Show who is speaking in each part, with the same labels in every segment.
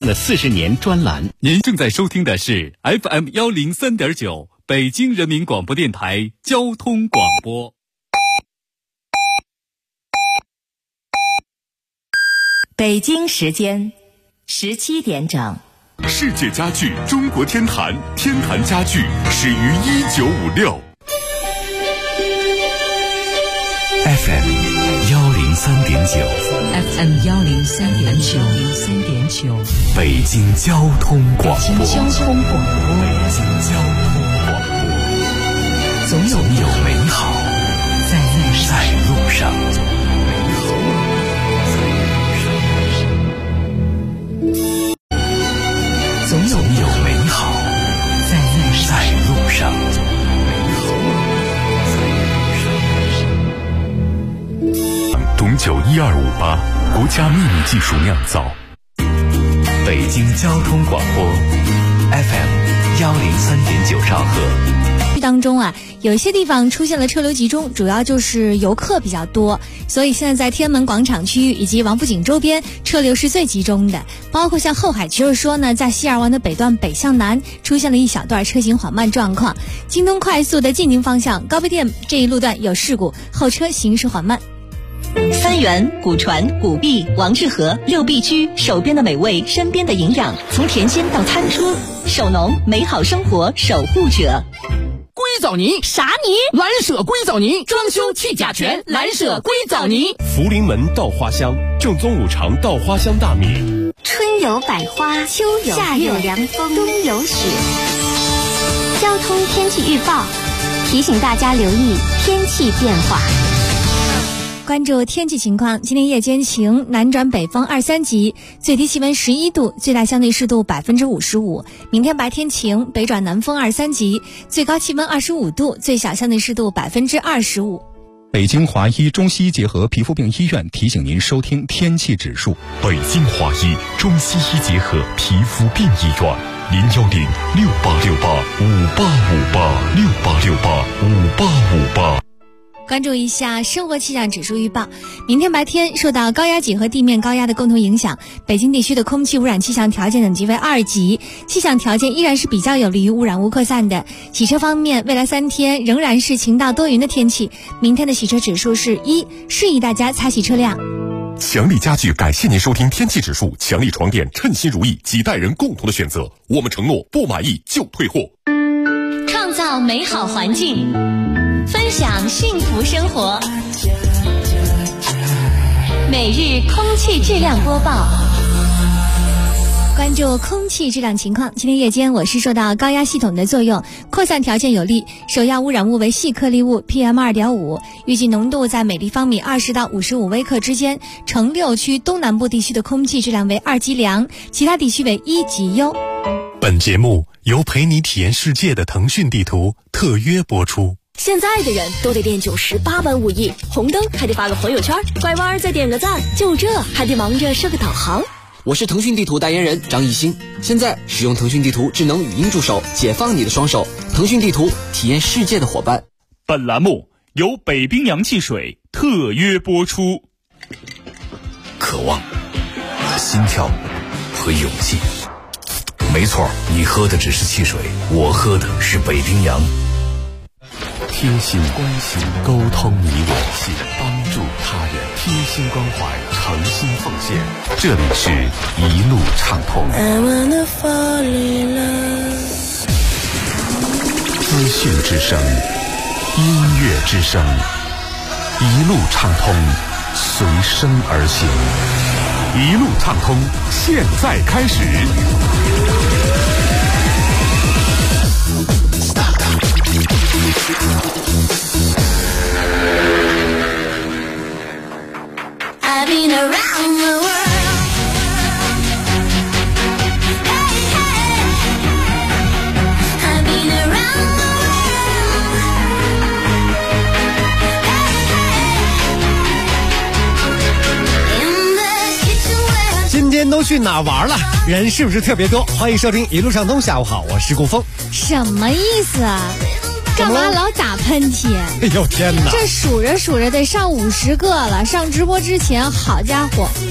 Speaker 1: 了40年专栏。
Speaker 2: 您正在收听的是 FM103.9 北京人民广播电台交通广播。
Speaker 3: 北京时间17点整。
Speaker 4: 世界家具中国天坛，天坛家具始于1956。
Speaker 5: FM103.9
Speaker 4: 北京交通广播。
Speaker 5: 总有美好在路上。总有美好在路上。
Speaker 4: 董酒12588，国家秘密技术酿造。
Speaker 5: 北京交通广播 FM103.9 兆赫。
Speaker 6: 当中啊，有一些地方出现了车流集中，主要就是游客比较多，所以现在在天安门广场区域以及王府井周边车流是最集中的。包括像后海，就是说呢，在西二环的北段北向南出现了一小段车行缓慢状况。京东快速的进宁方向高碑店这一路段有事故，后车行驶缓慢。
Speaker 3: 三元、古传、古币、王致和6必居，手边的美味，身边的营养，从甜心到餐桌，手农美好生活守护者。
Speaker 7: 硅藻泥
Speaker 6: 啥泥？
Speaker 7: 蓝舍硅藻泥，装修去甲醛，蓝舍硅藻泥。
Speaker 4: 福临门稻花香，正宗五常稻花香大米。
Speaker 8: 春有百花，秋有夏有凉风，冬有雪。交通天气预报提醒大家留意天气变化。
Speaker 6: 关注天气情况，今天夜间晴，南转北风2、3级，最低气温11度，最大相对湿度55%。明天白天晴，北转南风2、3级，最高气温25度，最小相对湿度25%。
Speaker 9: 北京华医中西医结合皮肤病医院提醒您收听天气指数。
Speaker 4: 北京华医中西医结合皮肤病医院，0106868585858，668685858。
Speaker 6: 关注一下生活气象指数预报。明天白天受到高压脊和地面高压的共同影响，北京地区的空气污染气象条件等级为2级，气象条件依然是比较有利于污染物扩散的。洗车方面，未来3天仍然是晴到多云的天气，明天的洗车指数是1，适宜大家擦洗车辆。
Speaker 4: 强力家具感谢您收听天气指数，强力床垫称心如意，几代人共同的选择，我们承诺不满意就退货。
Speaker 3: 创造美好环境，分享幸福生活。每日空气质量播报。
Speaker 6: 关注空气质量情况，今天夜间我市受到高压系统的作用，扩散条件有利，首要污染物为细颗粒物 PM2.5， 预计浓度在每立方米20到55微克之间。城6区东南部地区的空气质量为2级良，其他地区为1级优。
Speaker 4: 本节目由陪你体验世界的腾讯地图特约播出。
Speaker 10: 现在的人都得练98般武艺，红灯还得发个朋友圈，拐弯再点个赞，就这还得忙着设个导航。
Speaker 11: 我是腾讯地图代言人张艺兴，现在使用腾讯地图智能语音助手，解放你的双手。腾讯地图，体验世界的伙伴。
Speaker 2: 本栏目由北冰洋汽水特约播出。
Speaker 5: 渴望、心跳和勇气。没错，你喝的只是汽水，我喝的是北冰洋。
Speaker 4: 贴心关心，沟通你我心，帮助他人，贴心关怀，诚心奉献。这里是一路畅通。资讯之声，音乐之声，一路畅通，随声而行。一路畅通，现在开始。
Speaker 8: I've been around the world. Hey, hey. I've been around the world. Hey, hey. In the kitchen where
Speaker 12: 今天都去哪玩了？人是不是特别多？欢迎收听一路畅通，下午好，我是顾峰。
Speaker 6: 什么意思啊？干嘛老打喷嚏？
Speaker 12: 哎呦天哪！
Speaker 6: 这数着数着得上50个了。上直播之前，好家伙，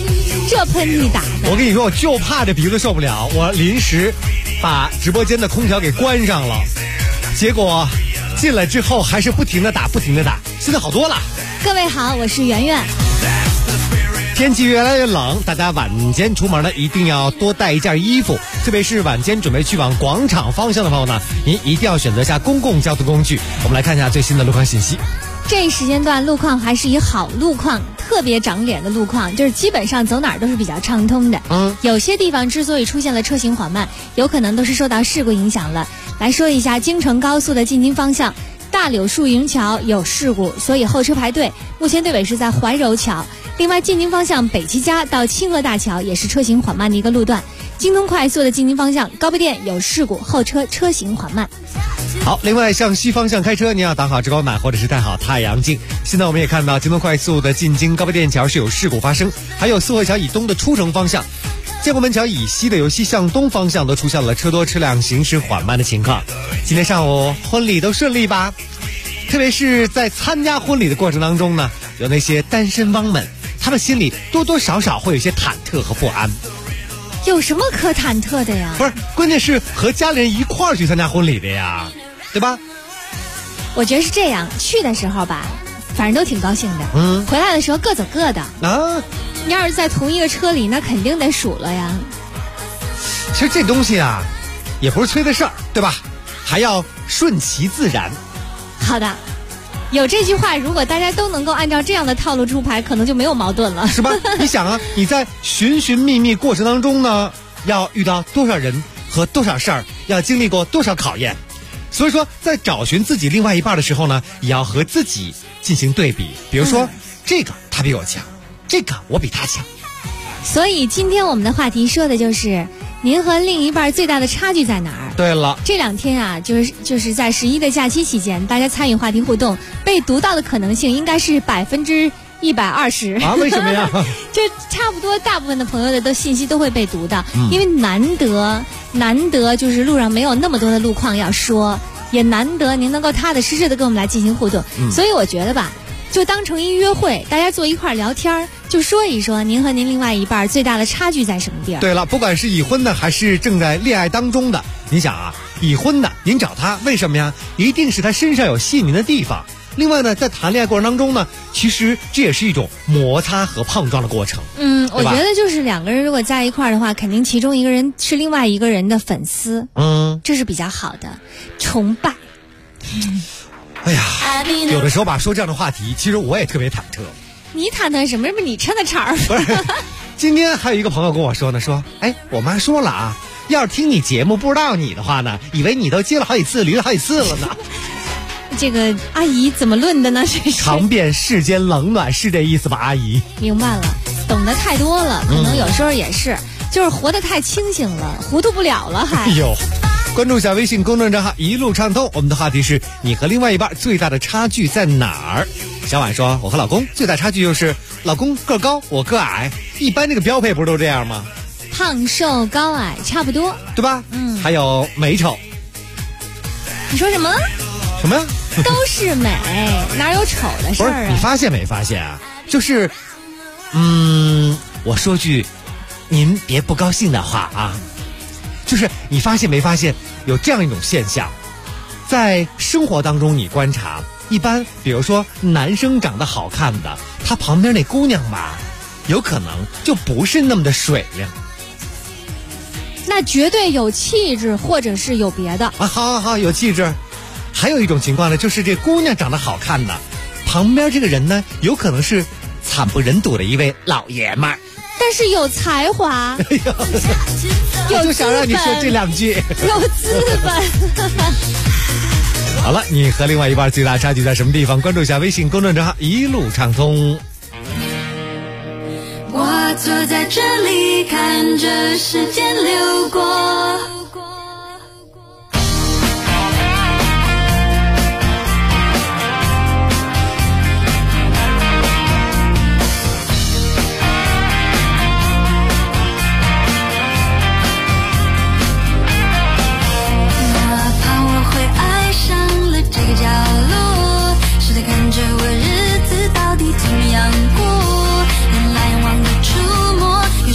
Speaker 6: 这喷嚏打的。
Speaker 12: 我跟你说，我就怕这鼻子受不了，我临时把直播间的空调给关上了，结果进来之后还是不停的打，现在好多了。
Speaker 6: 各位好，我是圆圆。
Speaker 12: 天气越来越冷，大家晚间出门呢一定要多带一件衣服，特别是晚间准备去往广场方向的朋友呢，您一定要选择下公共交通工具。我们来看一下最新的路况信息。
Speaker 6: 这一时间段路况还是以好路况，特别长脸的路况，就是基本上走哪儿都是比较畅通的。有些地方之所以出现了车行缓慢，有可能都是受到事故影响了。来说一下京承高速的进京方向，大柳树营桥有事故，所以后车排队，目前队尾是在怀柔桥。另外进京方向北齐家到清河大桥也是车行缓慢的一个路段。京东快速的进京方向高碑店有事故，后车行缓慢。
Speaker 12: 好，另外向西方向开车，您要挡好直光板或者是戴好太阳镜。现在我们也看到京东快速的进京高碑店桥是有事故发生，还有四惠桥以东的出城方向，建国门桥以西的由西向东方向都出现了车多车辆行驶缓慢的情况。今天上午婚礼都顺利吧？特别是在参加婚礼的过程当中呢，有那些单身汪们，他们心里多多少少会有些忐忑和不安。
Speaker 6: 有什么可忐忑的呀？
Speaker 12: 不是，关键是和家里人一块儿去参加婚礼的呀，对吧？
Speaker 6: 我觉得是这样，去的时候吧，反正都挺高兴的。回来的时候各走各的啊。你要是在同一个车里，那肯定得数了呀。
Speaker 12: 其实这东西啊，也不是催的事儿，对吧？还要顺其自然。
Speaker 6: 好的。有这句话，如果大家都能够按照这样的套路出牌，可能就没有矛盾了，
Speaker 12: 是吧？你想啊，你在寻寻觅觅过程当中呢，要遇到多少人和多少事儿，要经历过多少考验。所以说，在找寻自己另外一半的时候呢，也要和自己进行对比。比如说，这个他比我强，这个我比他强。
Speaker 6: 所以今天我们的话题说的就是您和另一半最大的差距在哪儿？
Speaker 12: 对了，
Speaker 6: 这2天啊，就是在11的假期期间，大家参与话题互动，被读到的可能性应该是120%啊？
Speaker 12: 为什么呀？
Speaker 6: 就差不多大部分的朋友的信息都会被读到，因为难得就是路上没有那么多的路况要说，也难得您能够踏踏实实的跟我们来进行互动，所以我觉得吧，就当成一约会，大家坐一块聊天，就说一说您和您另外一半最大的差距在什么地儿。
Speaker 12: 对了，不管是已婚的还是正在恋爱当中的，你想啊，已婚的您找他为什么呀？一定是他身上有吸引您的地方。另外呢，在谈恋爱过程当中呢，其实这也是一种摩擦和碰撞的过程。
Speaker 6: 我觉得就是2个人如果在一块儿的话，肯定其中一个人是另外一个人的粉丝，这是比较好的崇拜。
Speaker 12: 哎呀，有的时候吧，说这样的话题，其实我也特别忐忑。
Speaker 6: 你忐忑什么？这不你抻的茬儿？
Speaker 12: 不是，今天还有一个朋友跟我说呢，说，哎，我妈说了啊，要是听你节目不知道你的话呢，以为你都接了好几次，驴了好几次了呢。
Speaker 6: 这个阿姨怎么论的呢？
Speaker 12: 尝遍世间冷暖是这意思吧，阿姨？
Speaker 6: 明白了，懂得太多了，可能有时候也是，就是活得太清醒了，糊涂不了了还。
Speaker 12: 哎呦，关注小微信公众账号一路畅通，我们的话题是你和另外一半最大的差距在哪儿？小婉说，我和老公最大差距就是老公个高，我个矮，一般这个标配不是都这样吗？
Speaker 6: 胖瘦高矮差不多，
Speaker 12: 对吧？还有美丑。
Speaker 6: 你说什么？
Speaker 12: 什么呀？
Speaker 6: 都是美，哪有丑的事儿啊？
Speaker 12: 不是，你发现没发现啊？就是，我说句您别不高兴的话啊，就是你发现没发现有这样一种现象，在生活当中你观察，一般比如说男生长得好看的，他旁边那姑娘吧，有可能就不是那么的水灵。
Speaker 6: 那绝对有气质，或者是有别的
Speaker 12: 啊。好，有气质。还有一种情况呢，就是这姑娘长得好看的，旁边这个人呢，有可能是惨不忍睹的一位老爷们儿，
Speaker 6: 但是有才华。
Speaker 12: 我就想让你说这2句。
Speaker 6: 有资本。
Speaker 12: 好了，你和另外一半最大差距在什么地方？关注一下微信公众账号一路畅通。
Speaker 1: 我坐在这里看着时间流过，
Speaker 13: 着我日子到底怎么样过，原来忘的触摸，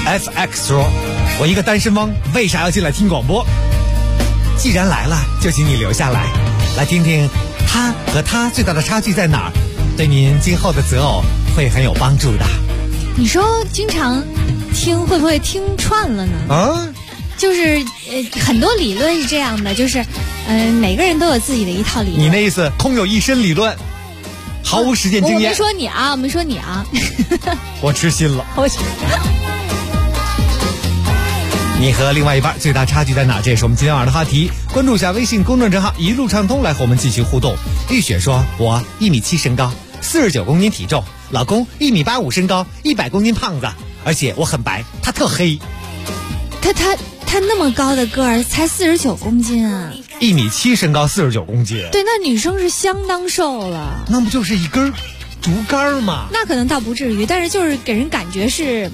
Speaker 12: FX 说，我一个单身汪，为啥要进来听广播？既然来了，就请你留下来，来听听他和他最大的差距在哪儿，对您今后的择偶会很有帮助的。
Speaker 6: 你说经常听会不会听串了呢？
Speaker 12: 啊，
Speaker 6: 就是很多理论是这样的，就是每个人都有自己的一套理论。
Speaker 12: 你那意思空有一身理论，毫无实践经验？
Speaker 6: 我没说你啊，我没说你啊。
Speaker 12: 我痴心了。你和另外一半最大差距在哪？这也是我们今天晚上的话题。关注一下微信公众账号一路畅通，来和我们进行互动。玉雪说，我1.7米身高，49公斤体重，老公1.85米身高，100公斤胖子，而且我很白，他特黑。
Speaker 6: 他那么高的个儿，才49公斤啊
Speaker 12: ！1.7米身高，49公斤。
Speaker 6: 对，那女生是相当瘦了。
Speaker 12: 那不就是一根竹竿吗？
Speaker 6: 那可能倒不至于，但是就是给人感觉是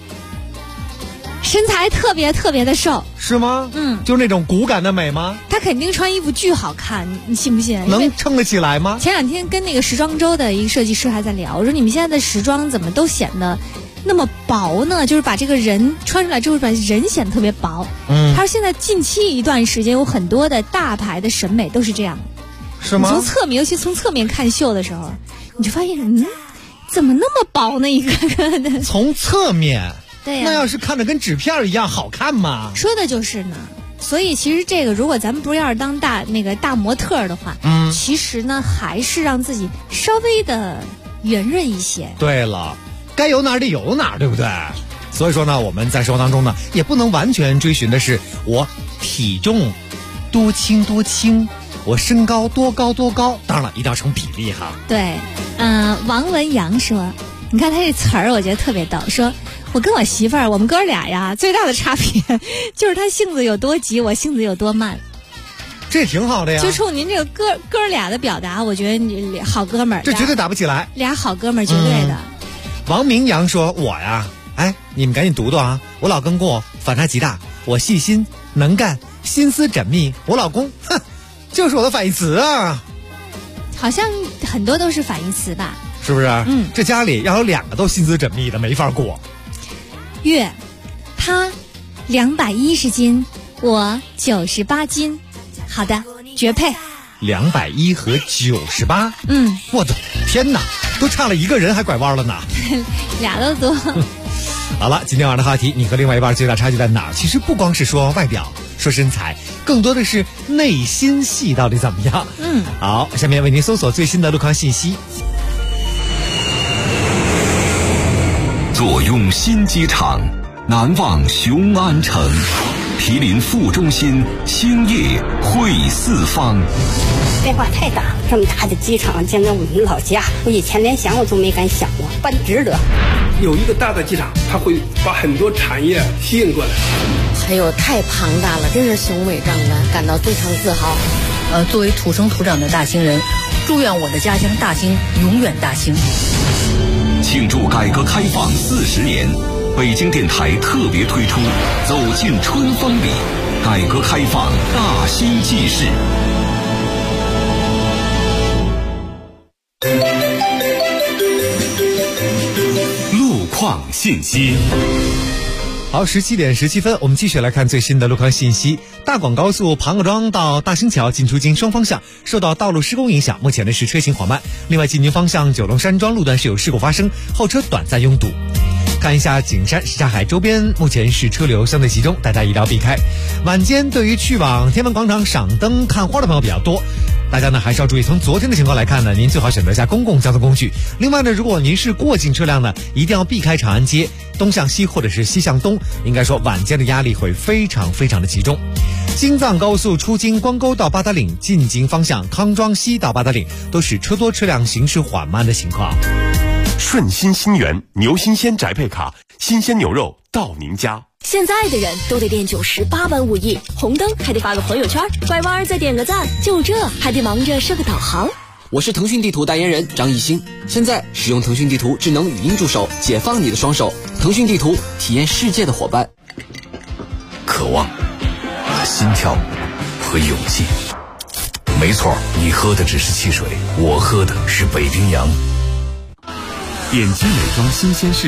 Speaker 6: 身材特别特别的瘦。
Speaker 12: 是吗？
Speaker 6: 嗯，
Speaker 12: 就是那种骨感的美吗？
Speaker 6: 她肯定穿衣服巨好看，你信不信？
Speaker 12: 能撑得起来吗？
Speaker 6: 前2天跟那个时装周的一个设计师还在聊，我说你们现在的时装怎么都显得那么薄呢？就是把这个人穿出来之后，把人显得特别薄。他说现在近期一段时间有很多的大牌的审美都是这样。
Speaker 12: 是吗？
Speaker 6: 从侧面，尤其从侧面看秀的时候，你就发现，怎么那么薄呢？一个个的。
Speaker 12: 从侧面。
Speaker 6: 对呀。
Speaker 12: 那要是看着跟纸片一样好看吗？
Speaker 6: 说的就是呢。所以其实这个，如果咱们不要是当大模特的话，其实呢还是让自己稍微的圆润一些。
Speaker 12: 对了。该有哪儿得有哪儿，对不对？所以说呢，我们在生活当中呢，也不能完全追寻的是我体重多轻多轻，我身高多高多高，当然了，一定要成比例哈。
Speaker 6: 对，王文阳说，你看他这词儿，我觉得特别逗，说我跟我媳妇儿，我们哥俩呀，最大的差别就是他性子有多急，我性子有多慢。
Speaker 12: 这挺好的呀。
Speaker 6: 就冲您这个哥俩的表达，我觉得你好哥们儿，
Speaker 12: 这绝对打不起来。
Speaker 6: 俩好哥们儿，绝对的。
Speaker 12: 王明阳说，我呀，你们赶紧读读啊！我老公跟我反差极大，我细心能干，心思缜密。我老公，就是我的反义词啊。
Speaker 6: 好像很多都是反义词吧？
Speaker 12: 是不是？这家里要有2个都心思缜密的，没法过。
Speaker 6: 月，他210斤，我98斤。好的，绝配。
Speaker 12: 210和98，我的天哪，都差了一个人还拐弯了呢。
Speaker 6: 俩都多。
Speaker 12: 好了，今天晚上的话题，你和另外一半最大差距在哪儿？其实不光是说外表，说身材，更多的是内心戏到底怎么样。好，下面为您搜索最新的路况信息。
Speaker 4: 坐拥新机场，难忘雄安城。毗邻副中心，兴业汇四方。
Speaker 13: 变化太大，这么大的机场，简直我们老家，我以前连想我都没敢想过，办值得。
Speaker 14: 有一个大的机场，它会把很多产业吸引过来。
Speaker 15: 还有太庞大了，真是雄伟壮观，感到非常自豪。
Speaker 16: 作为土生土长的大兴人，祝愿我的家乡大兴永远大兴。
Speaker 4: 庆祝改革开放40年。北京电台特别推出《走进春风里》，改革开放大兴纪事。路况信息。
Speaker 12: 好，17点17分，我们继续来看最新的路况信息。大广高速庞各庄到大兴桥进出京双方向受到道路施工影响，目前呢是车行缓慢。另外，进京方向九龙山庄路段是有事故发生，后车短暂拥堵。看一下景山什刹海周边，目前是车流相对集中，大家一定要避开。晚间对于去往天安门广场赏灯看花的朋友比较多，大家呢还是要注意。从昨天的情况来看呢，您最好选择一下公共交通工具。另外呢，如果您是过境车辆呢，一定要避开长安街东向西或者是西向东，应该说晚间的压力会非常非常的集中。京藏高速出京光沟到八达岭进京方向康庄西到八达岭都是车多车辆行驶缓慢的情况。
Speaker 4: 顺心新源牛新鲜宅配卡，新鲜牛肉到您家。
Speaker 10: 现在的人都得练98般武艺，红灯还得发个朋友圈，拐弯再点个赞，就这还得忙着设个导航。
Speaker 11: 我是腾讯地图代言人张艺兴，现在使用腾讯地图智能语音助手，解放你的双手。腾讯地图，体验世界的伙伴。
Speaker 5: 渴望、心跳和勇气。没错，你喝的只是汽水，我喝的是北冰洋。
Speaker 4: 点击美妆新鲜事，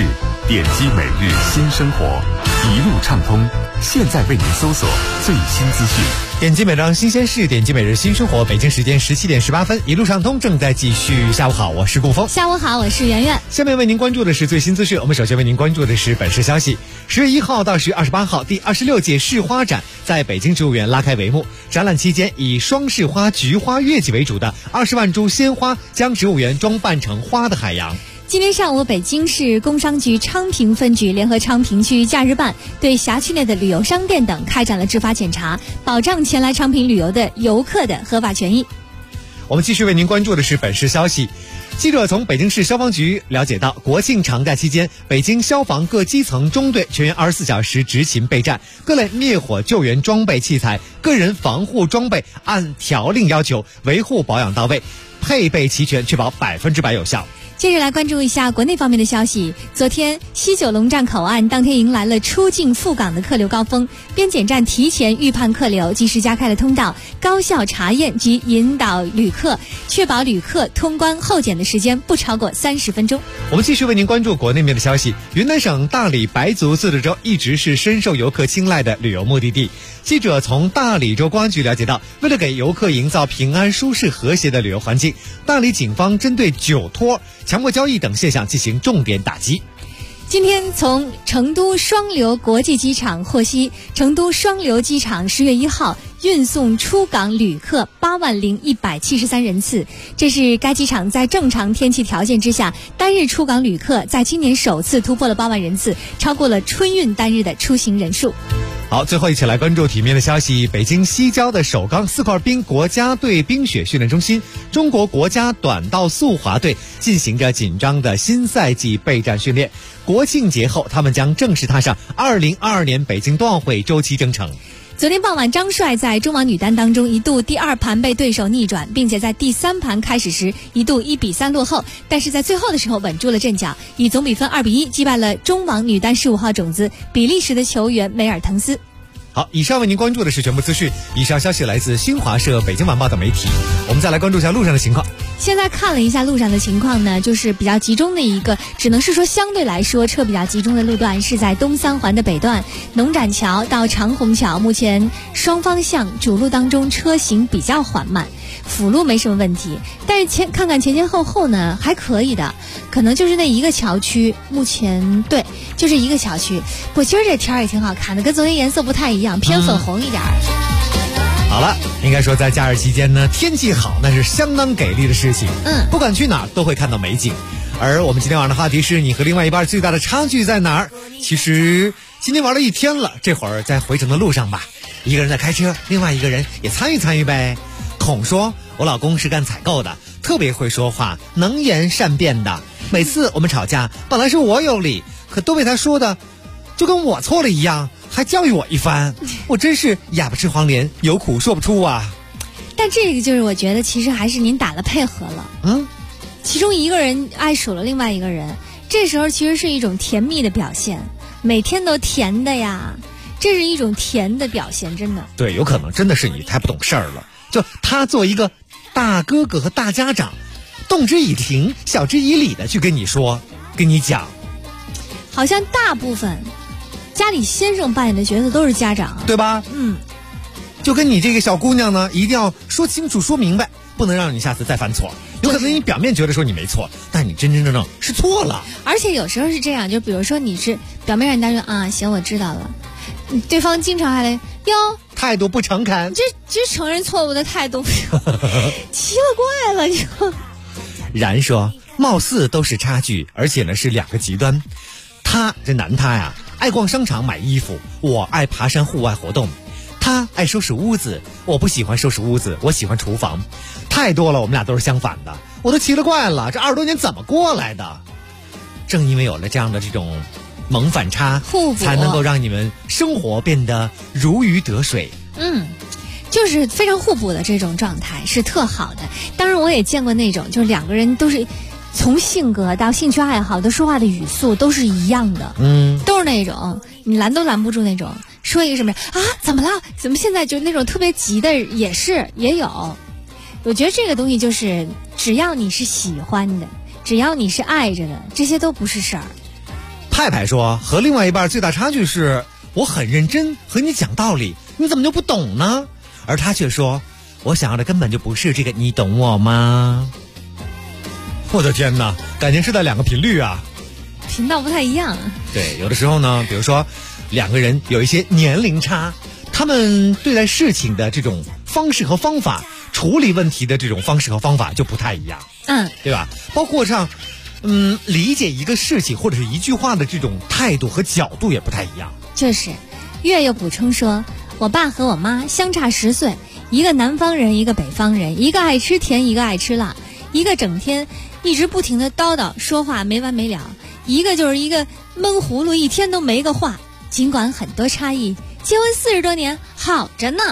Speaker 4: 点击每日新生活，一路畅通。现在为您搜索最新资讯。
Speaker 12: 点击每张新鲜事，点击每日新生活。北京时间17点18分，一路畅通正在继续。下午好，我是顾峰。
Speaker 6: 下午好，我是圆圆。
Speaker 12: 下面为您关注的是最新资讯。我们首先为您关注的是本市消息。10月1号到10月28号，第26届市花展在北京植物园拉开帷幕。展览期间，以双市花、菊花、月季为主的20万株鲜花将植物园装扮成花的海洋。
Speaker 6: 今天上午，北京市工商局昌平分局联合昌平区假日办对辖区内的旅游商店等开展了执法检查，保障前来昌平旅游的游客的合法权益。
Speaker 12: 我们继续为您关注的是本市消息。记者从北京市消防局了解到，国庆长假期间，北京消防各基层中队全员24小时执勤备战，各类灭火救援装备器材、个人防护装备按条令要求维护保养到位，配备齐全，确保100%有效。
Speaker 6: 接着来关注一下国内方面的消息。昨天，西九龙站口岸当天迎来了出境赴港的客流高峰，边检站提前预判客流，及时加开了通道，高效查验及引导旅客，确保旅客通关候检的时间不超过30分钟。
Speaker 12: 我们继续为您关注国内面的消息。云南省大理白族自治州一直是深受游客青睐的旅游目的地。记者从大理州公安局了解到，为了给游客营造平安、舒适、和谐的旅游环境，大理警方针对酒托、强迫交易等现象进行重点打击。
Speaker 6: 今天从成都双流国际机场获悉，成都双流机场10月1号运送出港旅客80173人次，这是该机场在正常天气条件之下单日出港旅客在今年首次突破了8万人次，超过了春运单日的出行人数。
Speaker 12: 好，最后一起来关注体面的消息。北京西郊的首钢4块冰国家队冰雪训练中心，中国国家短道速滑队进行着紧张的新赛季备战训练。国庆节后，他们将正式踏上2022年北京冬奥会周期征程。
Speaker 6: 昨天傍晚，张帅在中网女单当中一度第2盘被对手逆转，并且在第3盘开始时一度1比3落后，但是在最后的时候稳住了阵脚，以总比分2比1击败了中网女单15号种子比利时的球员梅尔滕斯。
Speaker 12: 好，以上为您关注的是全部资讯。以上消息来自新华社、北京晚报等媒体。我们再来关注一下路上的情况。
Speaker 6: 现在看了一下路上的情况呢，就是比较集中的一个，只能是说相对来说车比较集中的路段是在东三环的北段，农展桥到长虹桥，目前双方向主路当中车行比较缓慢，辅路没什么问题，但是看看前后呢还可以的，可能就是那一个桥区，目前对，就是一个桥区。不，今儿这天也挺好看的，跟昨天颜色不太一样，偏粉红一点。
Speaker 12: 好了，应该说在假日期间呢，天气好那是相当给力的事情。不管去哪儿都会看到美景。而我们今天晚上的话题是，你和另外一半最大的差距在哪儿？其实今天玩了一天了，这会儿在回程的路上吧，一个人在开车，另外一个人也参与呗。孔说，我老公是干采购的，特别会说话，能言善辩的。每次我们吵架，本来是我有理，可都被他说的就跟我错了一样，还教育我一番，我真是哑巴吃黄连，有苦说不出啊。
Speaker 6: 但这个就是我觉得其实还是您打了配合了。其中一个人爱数了另外一个人，这时候其实是一种甜蜜的表现，每天都甜的呀，这是一种甜的表现，真的。
Speaker 12: 对，有可能真的是你太不懂事儿了。就他做一个大哥哥和大家长，动之以情，晓之以理的去跟你说，跟你讲。
Speaker 6: 好像大部分家里先生扮演的角色都是家长，
Speaker 12: 对吧？就跟你这个小姑娘呢，一定要说清楚说明白，不能让你下次再犯错。有可能你表面觉得说你没错，但你真正是错了。
Speaker 6: 而且有时候是这样，就比如说你是表面上人家说啊行我知道了，对方经常还得哟
Speaker 12: 态度不诚恳，
Speaker 6: 这承认错误的态度奇了怪了就。
Speaker 12: 然说貌似都是差距，而且呢是2个极端。他这男他呀爱逛商场买衣服，我爱爬山户外活动。他爱收拾屋子，我不喜欢收拾屋子，我喜欢厨房。太多了，我们俩都是相反的，我都奇了怪了，这20多年怎么过来的？正因为有了这样的这种萌反差，
Speaker 6: 互补，
Speaker 12: 才能够让你们生活变得如鱼得水。
Speaker 6: 就是非常互补的这种状态是特好的。当然我也见过那种就是2个人都是从性格到兴趣爱好，都说话的语速都是一样的，都是那种你拦都拦不住那种，说一个什么啊怎么了，怎么现在就那种特别急的也有。我觉得这个东西就是只要你是喜欢的，只要你是爱着的，这些都不是事儿。
Speaker 12: 派派说，和另外一半最大差距是我很认真和你讲道理，你怎么就不懂呢？而他却说，我想要的根本就不是这个，你懂我吗？我的天哪，感情是在两个频率啊，
Speaker 6: 频道不太一样。
Speaker 12: 对，有的时候呢，比如说两个人有一些年龄差，他们对待事情的这种方式和方法，处理问题的这种方式和方法就不太一样，对吧？包括上理解一个事情或者是一句话的这种态度和角度也不太一样。
Speaker 6: 就是，月又补充说，我爸和我妈相差10岁，一个南方人，一个北方人，一个爱吃甜，一个爱吃辣，一个整天一直不停的叨叨说话没完没了，一个就是一个闷葫芦，一天都没个话。尽管很多差异，结婚40多年，好着呢。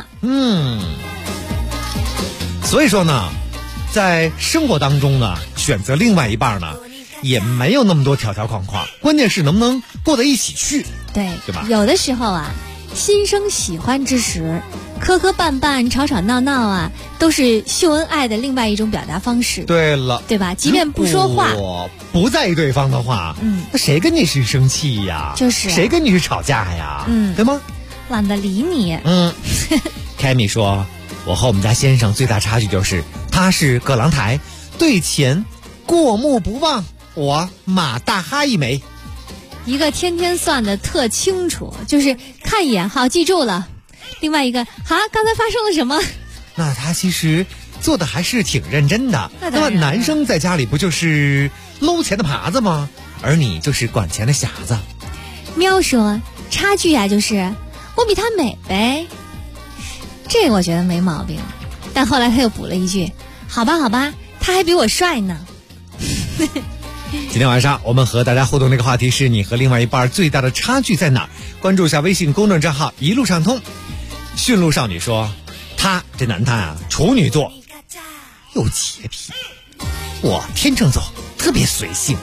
Speaker 12: 所以说呢，在生活当中呢，选择另外一半呢，也没有那么多条条框框，关键是能不能过得一起去，对吧？
Speaker 6: 有的时候啊，心生喜欢之时，磕磕绊绊、吵吵闹闹啊，都是秀恩爱的另外一种表达方式。
Speaker 12: 对了，
Speaker 6: 对吧？即便不说话，
Speaker 12: 我不在意对方的话，那谁跟你是生气呀？
Speaker 6: 就是
Speaker 12: 谁跟你是吵架呀？对吗？
Speaker 6: 懒得理你。
Speaker 12: 凯米说，我和我们家先生最大差距就是他是葛朗台，对钱过目不忘，我马大哈一枚。
Speaker 6: 一个天天算的特清楚，就是看一眼好记住了，另外一个刚才发生了什么？
Speaker 12: 那他其实做的还是挺认真的。那么男生在家里不就是搂钱的耙子吗？而你就是管钱的匣子。
Speaker 6: 喵说，差距啊就是我比他美呗，这个我觉得没毛病。但后来他又补了一句，好吧他还比我帅呢。
Speaker 12: 今天晚上我们和大家互动这个话题是，你和另外一半最大的差距在哪儿？关注一下微信公众账号一路畅通。驯鹿少女说，这男他啊，处女座，有洁癖，我天秤座，特别随性。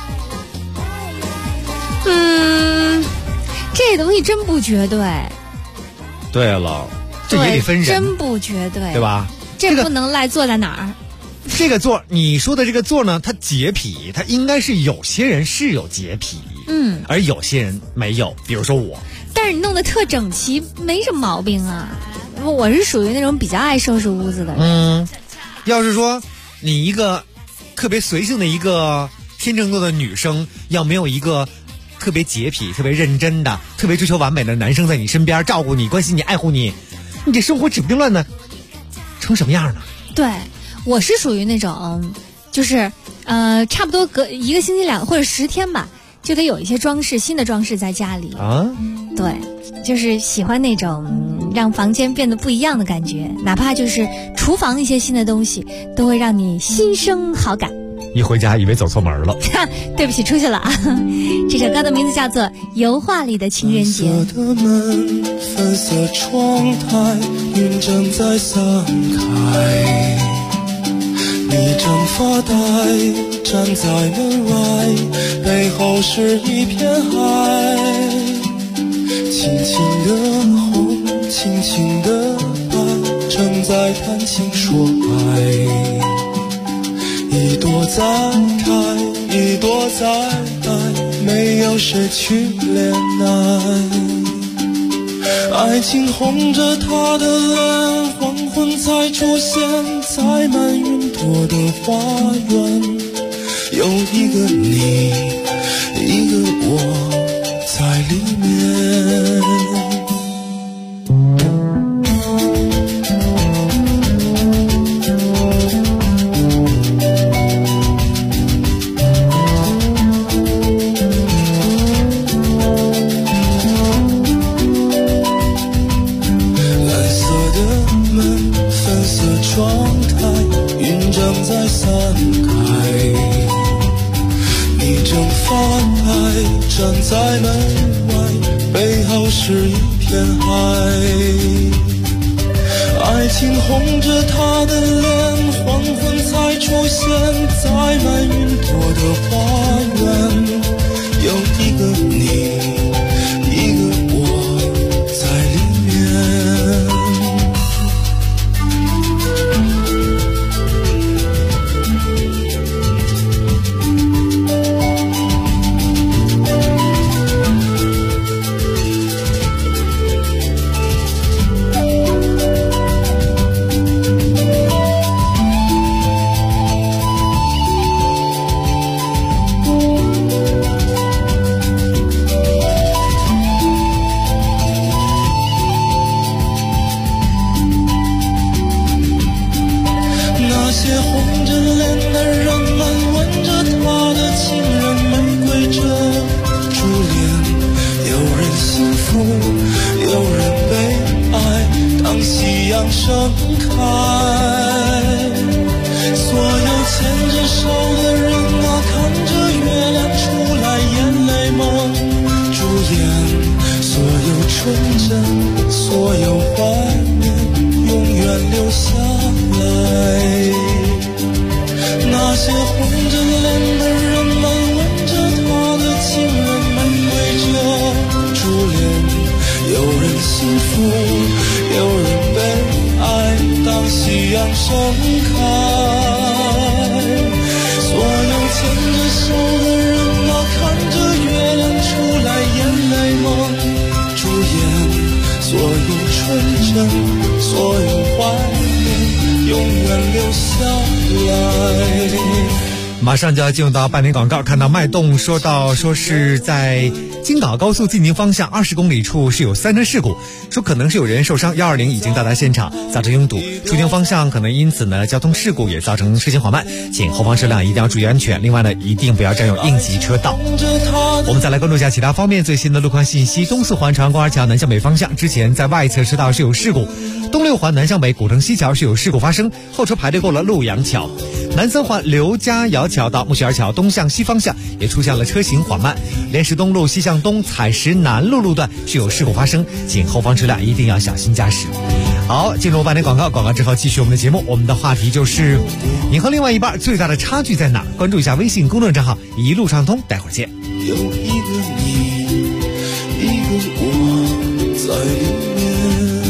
Speaker 6: 这东西真不绝对。
Speaker 12: 对了，这也得分人，
Speaker 6: 真不绝对，
Speaker 12: 对吧？
Speaker 6: 这不能赖坐在哪儿。
Speaker 12: 这个座，你说的这个座呢，它洁癖，它应该是有些人是有洁癖，而有些人没有，比如说我。
Speaker 6: 但是你弄得特整齐，没什么毛病啊。我是属于那种比较爱收拾屋子的人。
Speaker 12: 要是说你一个特别随性的一个天秤座的女生，要没有一个特别洁癖、特别认真的、特别追求完美的男生在你身边照顾你、关心你、爱护你，你这生活指不定乱的成什么样呢？
Speaker 6: 对，我是属于那种，就是差不多隔1个星期或者10天吧，就得有一些装饰，新的装饰在家里啊。对，就是喜欢那种让房间变得不一样的感觉，哪怕就是厨房一些新的东西，都会让你心生好感。
Speaker 12: 一回家以为走错门了。
Speaker 6: 对不起，出去了啊。这首歌的名字叫做《油画里的情人节》。
Speaker 17: 粉色的门，粉色窗台，云正在散开。你正发呆，站在门外，背后是一片海。轻轻的红，轻轻的白，正在谈情说爱。一朵在开，一朵在开，没有谁去怜爱。爱情红着他的脸，黄昏才出现在满云朵的花园。有一个你，一个我在里面。站在门外，背后是一片海。爱情红着他的脸，黄昏才出现在满云朵的花园。有一个你，一个我在里面。 纯真，所有怀念永远留下来。那些红着脸的人们，吻着他的情人们，围着珠帘，有人幸福，有人被爱，当夕阳盛开。所有牵着手的人啊，看着月亮出来，眼泪蒙住眼。所有纯真，所有怀念，永远留下来。
Speaker 12: 马上就要进入到半点广告，看到脉动说是在京港高速进京方向20公里处是有3车事故，说可能是有人受伤，120已经到达现场，造成拥堵，出京方向可能因此呢交通事故也造成车行缓慢，请后方车辆一定要注意安全。另外呢，一定不要占用应急车道。我们再来关注一下其他方面最新的路况信息。东四环长安公园桥南向北方向之前在外侧车道是有事故，东六环南向北古城西桥是有事故发生，后车排队过了陆阳桥。南三环刘家窑桥到木樨园桥东向西方向也出现了车行缓慢，莲石东路西向东采石南路路段是有事故发生，请后方车辆一定要小心驾驶。好，进入半点广告之后继续我们的节目，我们的话题就是你和另外一半最大的差距在哪？关注一下微信公众账号一路畅通，待会儿见。
Speaker 17: 有一个你，一个我在里面。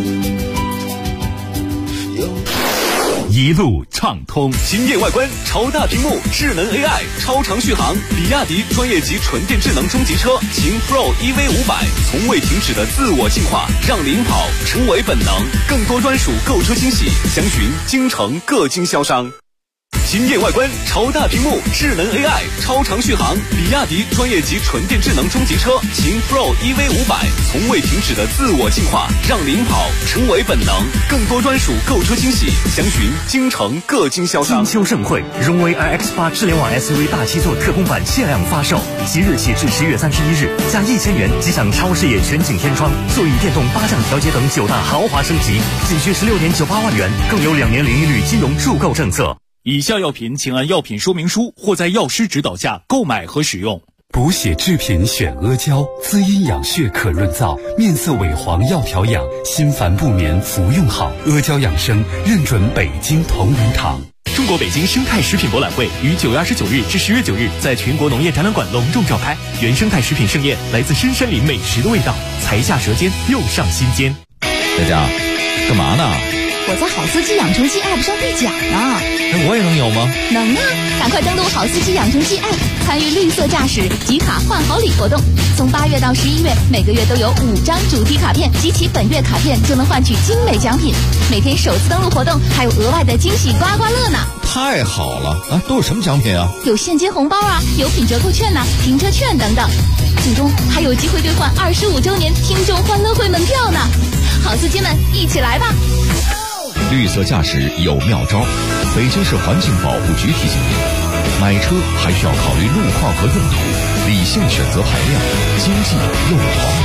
Speaker 2: 一路畅通，
Speaker 5: 惊艳外观，超大屏幕，智能 AI， 超长续航，比亚迪专业级纯电智能中级车秦 Pro EV500，从未停止的自我进化，让领跑成为本能。更多专属购车惊喜，详询京城各经销商。惊艳外观，超大屏幕，智能 AI， 超长续航，比亚迪专业级纯电智能中级车秦 Pro EV500，从未停止的自我进化，让领跑成为本能。更多专属购车惊喜，详询京城各经销商。
Speaker 18: 金秋盛会，荣威 iX8 智联网 SUV 大7座特供版限量发售，即日起至10月31日，加1000元即享超视野全景天窗、座椅电动8降调节等9大豪华升级，仅需16.98万元，更有2年0利率金融助购政策。
Speaker 2: 以下药品请按药品说明书或在药师指导下购买和使用。
Speaker 4: 补血制品选阿胶，滋阴养血可润燥，面色萎黄要调养，心烦不眠服用好。阿胶养生认准北京同仁堂。
Speaker 18: 中国北京生态食品博览会于9月29日至10月9日在全国农业展览馆隆重召开，原生态食品盛宴，来自深山里美食的味道，才下舌尖又上心间。
Speaker 19: 佳佳，干嘛呢？
Speaker 20: 我在好司机养成记 App 上兑奖呢。
Speaker 19: 我也能有吗？
Speaker 20: 能啊！赶快登录好司机养成记 App， 参与绿色驾驶集卡换好礼活动。从8月到11月，每个月都有5张主题卡片，集齐本月卡片就能换取精美奖品。每天首次登录活动还有额外的惊喜刮刮乐呢！
Speaker 19: 太好了啊！都有什么奖品啊？
Speaker 20: 有现金红包啊，有品折扣券啊，停车券等等。最终还有机会兑换25周年听众欢乐会门票呢！好司机们，一起来吧！
Speaker 19: 绿色驾驶有妙招，北京市环境保护局提醒您，买车还需要考虑路况和用途，理性选择排量，经济又环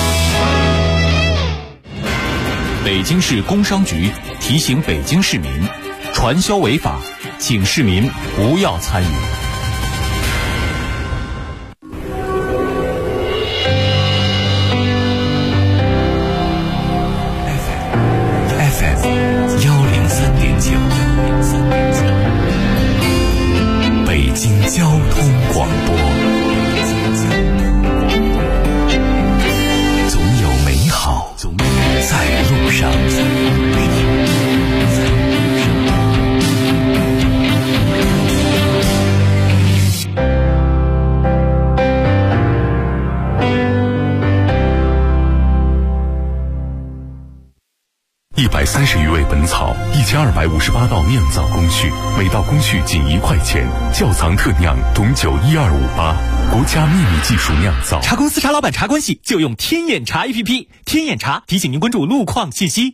Speaker 2: 保。北京市工商局提醒北京市民，传销违法，请市民不要参与。
Speaker 4: 北京交通广播，总有美好在路上。130余味本草，1258道酿造工序，每道工序仅1块钱。窖藏特酿董酒12588，国家秘密技术酿造。
Speaker 18: 茶公司茶老板茶关系就用天眼查 APP， 天眼查提醒您关注路况信息。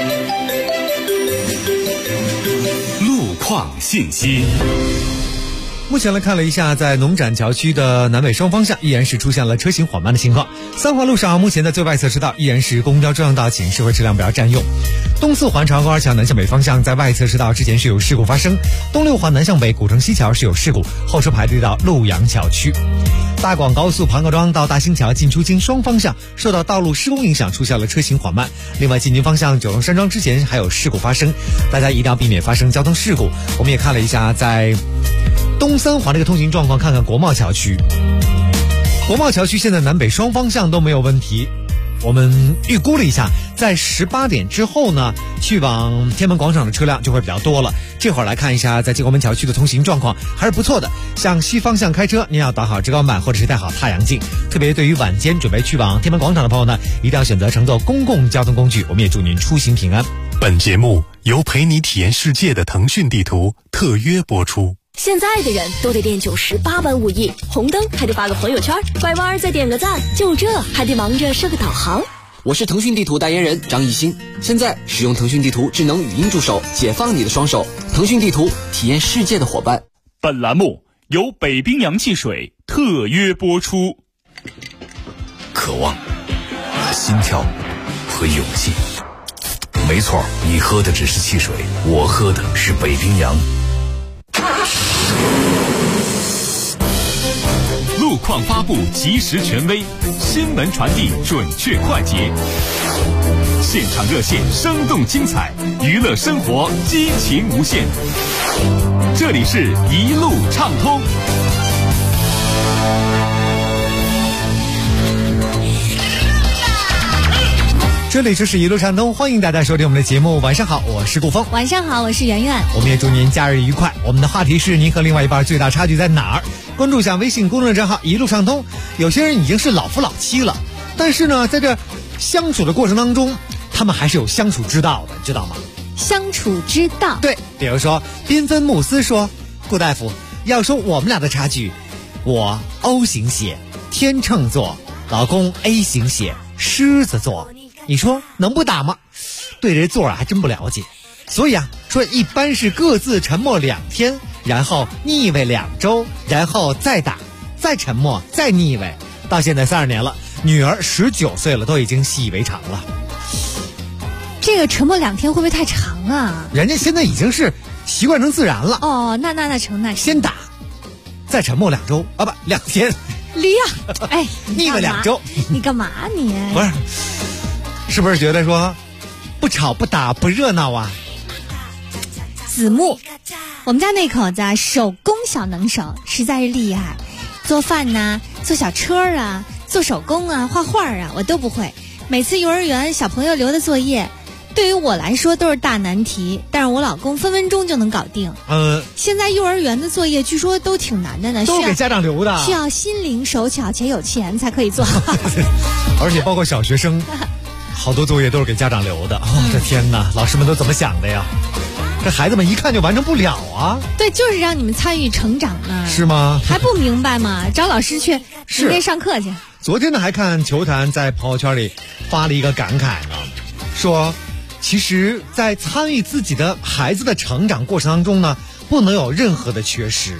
Speaker 2: 路况信息。
Speaker 12: 目前来看了一下，在农展桥区的南北双方向依然是出现了车行缓慢的情况。三环路上目前的最外侧车道依然是公交专用道，请社会车辆不要占用。东四环长安公园桥南向北方向在外侧车道之前是有事故发生，东六环南向北古城西桥是有事故，后车排队到陆阳桥区。 大广高速庞各庄到大兴桥进出京双方向受到道路施工影响，出现了车行缓慢。另外，进京方向九龙山庄之前还有事故发生，大家一定要避免发生交通事故。我们也看了一下在东三环这个通行状况，看看国贸桥区。国贸桥区现在南北双方向都没有问题。我们预估了一下，在18点之后呢，去往天安门广场的车辆就会比较多了。这会儿来看一下，在建国门桥区的通行状况还是不错的。向西方向开车，您要打好遮光板或者是戴好太阳镜。特别对于晚间准备去往天安门广场的朋友呢，一定要选择乘坐公共交通工具。我们也祝您出行平安。
Speaker 4: 本节目由陪你体验世界的腾讯地图特约播出。
Speaker 10: 现在的人都得练98般武艺，红灯还得发个朋友圈，拐弯再点个赞，就这还得忙着设个导航。
Speaker 11: 我是腾讯地图代言人张艺兴，现在使用腾讯地图智能语音助手，解放你的双手。腾讯地图，体验世界的伙伴。
Speaker 2: 本栏目由北冰洋汽水特约播出。
Speaker 19: 渴望、心跳和勇气。没错，你喝的只是汽水，我喝的是北冰洋。
Speaker 2: 路况发布及时权威，新闻传递准确快捷，现场热线生动精彩，娱乐生活激情无限。这里是一路畅通。
Speaker 12: 这里就是一路畅通，欢迎大家收听我们的节目。晚上好，我是顾峰。
Speaker 6: 晚上好，我是圆圆。
Speaker 12: 我们也祝您假日愉快。我们的话题是您和另外一半最大差距在哪儿？关注一下微信公众账号一路畅通。有些人已经是老夫老妻了，但是呢，在这相处的过程当中，他们还是有相处之道的，知道吗？
Speaker 6: 相处之道。
Speaker 12: 对，比如说缤纷慕斯说，顾大夫，要说我们俩的差距，我 O 型血，天秤座，老公 A 型血，狮子座。你说能不打吗？对这座还真不了解，所以说一般是各自沉默2天，然后腻味2周，然后再打，再沉默，再腻味，到现在30年了，女儿19岁了，都已经习以为常了。
Speaker 6: 这个沉默2天会不会太长啊？
Speaker 12: 人家现在已经是习惯成自然了。
Speaker 6: 哦，那成。
Speaker 12: 先打，再沉默2周啊，不2天。
Speaker 6: 李亚，哎，
Speaker 12: 腻味2周，
Speaker 6: 你干嘛你？
Speaker 12: 不是。是不是觉得说不吵不打不热闹啊？
Speaker 6: 子木，我们家那口子手工小能手，实在是厉害，做饭呐，做小车啊，做手工啊，画画啊，我都不会。每次幼儿园小朋友留的作业，对于我来说都是大难题，但是我老公分分钟就能搞定。现在幼儿园的作业据说都挺难的呢，
Speaker 12: 都给家长留的，
Speaker 6: 需要心灵手巧且有钱才可以做好。
Speaker 12: 而且包括小学生。好多作业都是给家长留的，我的天哪，老师们都怎么想的呀？这孩子们一看就完成不了啊！
Speaker 6: 对，就是让你们参与成长呢。
Speaker 12: 是吗？
Speaker 6: 还不明白吗？找老师去，明天上课去。
Speaker 12: 昨天呢，还看球坛在朋友圈里发了一个感慨呢，说，其实，在参与自己的孩子的成长过程当中呢，不能有任何的缺失。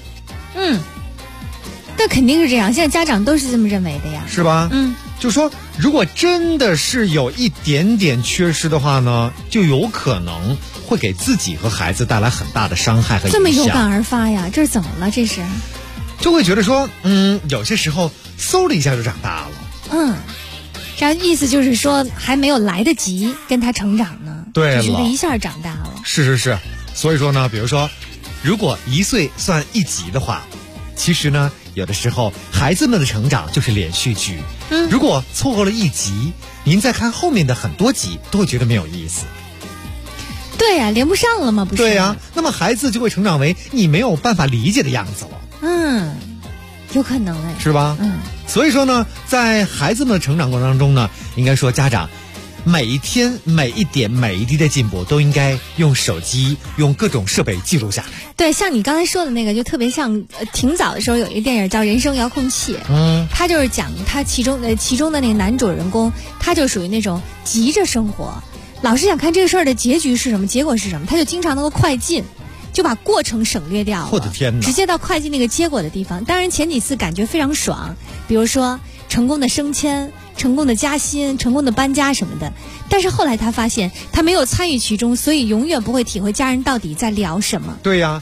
Speaker 6: 那肯定是这样，现在家长都是这么认为的呀，
Speaker 12: 是吧？就说如果真的是有一点点缺失的话呢，就有可能会给自己和孩子带来很大的伤害和影响。
Speaker 6: 这么有感而发呀？这是怎么了？这是
Speaker 12: 就会觉得说，有些时候嗖的一下就长大了。
Speaker 6: 这意思就是说还没有来得及跟他成长呢，
Speaker 12: 对了，
Speaker 6: 就觉得一下长大了。
Speaker 12: 是，所以说呢，比如说，如果1岁算1集的话，其实呢，有的时候孩子们的成长就是连续剧。如果错过了1集，您再看后面的很多集都会觉得没有意思。
Speaker 6: 对呀，连不上了吗？不是。
Speaker 12: 对呀，那么孩子就会成长为你没有办法理解的样子了。
Speaker 6: 有可能哎，
Speaker 12: 是吧？所以说呢，在孩子们的成长过程当中呢，应该说家长每一天每一点每一滴的进步都应该用手机用各种设备记录下来。
Speaker 6: 对，像你刚才说的那个就特别像挺早的时候有一个电影叫《人生遥控器》，他就是讲他其中的那个男主人公，他就属于那种急着生活，老是想看这个事儿的结局是什么，结果是什么，他就经常能够快进，就把过程省略掉了，
Speaker 12: 我的天哪，
Speaker 6: 直接到快进那个结果的地方。当然前几次感觉非常爽，比如说成功的升迁、成功的加薪、成功的搬家什么的，但是后来他发现他没有参与其中，所以永远不会体会家人到底在聊什么。
Speaker 12: 对呀，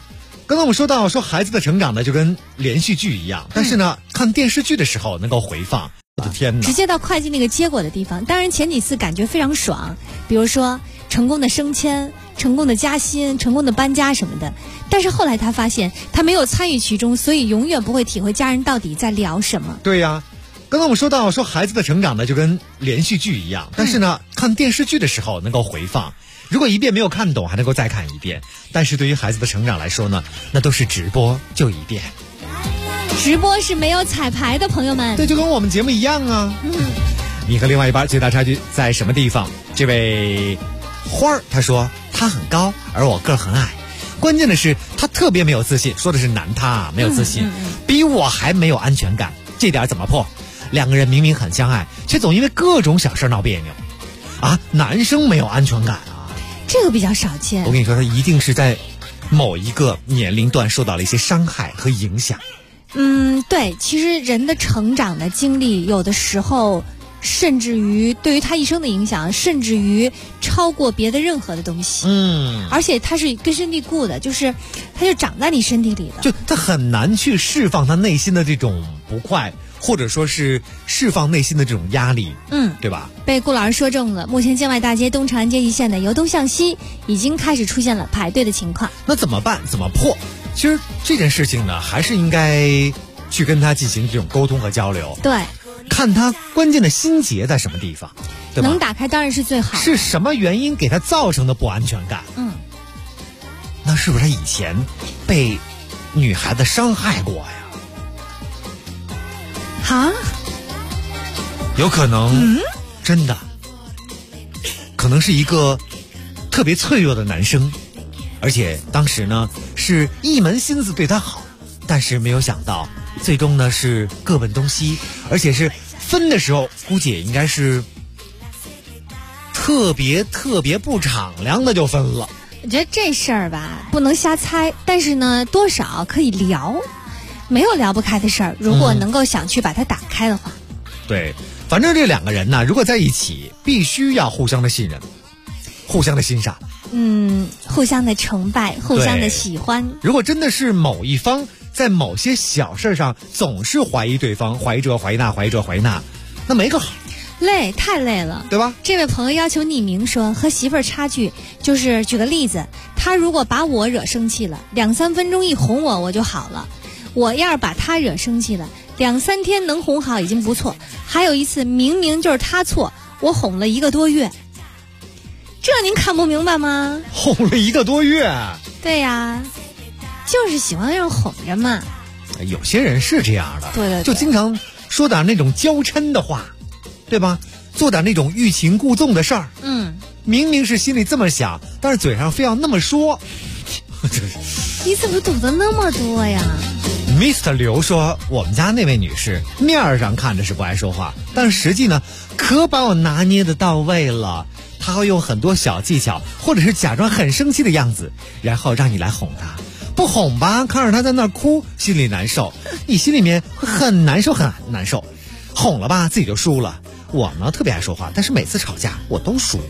Speaker 12: 刚刚我们说到孩子的成长呢，就跟连续剧一样，但是呢，看电视剧的时候能够回放，我的天哪！
Speaker 6: 直接到会计那个结果的地方。当然前几次感觉非常爽，比如说成功的升迁、成功的加薪、成功的搬家什么的。但是后来他发现他没有参与其中，所以永远不会体会家人到底在聊什么。
Speaker 12: 对呀。刚刚我们说到孩子的成长呢，就跟连续剧一样，但是呢，看电视剧的时候能够回放，如果一遍没有看懂，还能够再看一遍。但是对于孩子的成长来说呢，那都是直播就一遍。
Speaker 6: 直播是没有彩排的，朋友们。
Speaker 12: 对，就跟我们节目一样啊。你和另外一半最大差距在什么地方？这位花儿他说他很高，而我个儿很矮。关键的是他特别没有自信，说的是男他没有自信，比我还没有安全感，这点怎么破？两个人明明很相爱，却总因为各种小事闹别扭啊！男生没有安全感啊，
Speaker 6: 这个比较少见。
Speaker 12: 我跟你说，他一定是在某一个年龄段受到了一些伤害和影响。
Speaker 6: 对，其实人的成长的经历，有的时候甚至于对于他一生的影响，甚至于超过别的任何的东西。而且他是根深蒂固的，就是他就长在你身体里的，
Speaker 12: 就他很难去释放他内心的这种不快。或者说是释放内心的这种压力，对吧？
Speaker 6: 被顾老师说中了。目前建外大街东长安街一线的由东向西已经开始出现了排队的情况。
Speaker 12: 那怎么办？怎么破？其实这件事情呢，还是应该去跟他进行这种沟通和交流。
Speaker 6: 对，
Speaker 12: 看他关键的心结在什么地方，对吧？
Speaker 6: 能打开当然是最好的。
Speaker 12: 是什么原因给他造成的不安全感？那是不是他以前被女孩子伤害过呀？
Speaker 6: 啊，
Speaker 12: 有可能，真的，可能是一个特别脆弱的男生，而且当时呢是一门心思对他好，但是没有想到，最终呢是各奔东西，而且是分的时候，估计也应该是特别不敞亮的就分了。
Speaker 6: 我觉得这事儿吧，不能瞎猜，但是呢，多少可以聊。没有聊不开的事儿，如果能够想去把它打开的话，
Speaker 12: 对，反正这两个人呢，如果在一起，必须要互相的信任，互相的欣赏，
Speaker 6: 互相的崇拜，互相的喜欢。
Speaker 12: 如果真的是某一方在某些小事上总是怀疑对方，怀疑这怀疑那，怀疑这怀疑那，那没个好。
Speaker 6: 累，太累了，
Speaker 12: 对吧？
Speaker 6: 这位朋友要求匿名说，和媳妇儿差距就是举个例子，他如果把我惹生气了，2-3分钟一哄我就好了。我要是把他惹生气了，2-3天能哄好已经不错。还有一次明明就是他错，我哄了1个多月，这您看不明白吗？
Speaker 12: 哄了1个多月？
Speaker 6: 对呀，就是喜欢让哄着嘛。
Speaker 12: 有些人是这样的，
Speaker 6: 对，
Speaker 12: 就经常说点那种娇嗔的话，对吧？做点那种欲擒故纵的事儿。明明是心里这么想，但是嘴上非要那么说。
Speaker 6: 你怎么懂得那么多呀
Speaker 12: ？Mr. 刘说，我们家那位女士面上看着是不爱说话，但实际呢可把我拿捏的到位了。她会用很多小技巧，或者是假装很生气的样子，然后让你来哄她。不哄吧，看着她在那儿哭，心里难受，你心里面会很难受很难受。哄了吧，自己就输了。我呢特别爱说话，但是每次吵架我都输。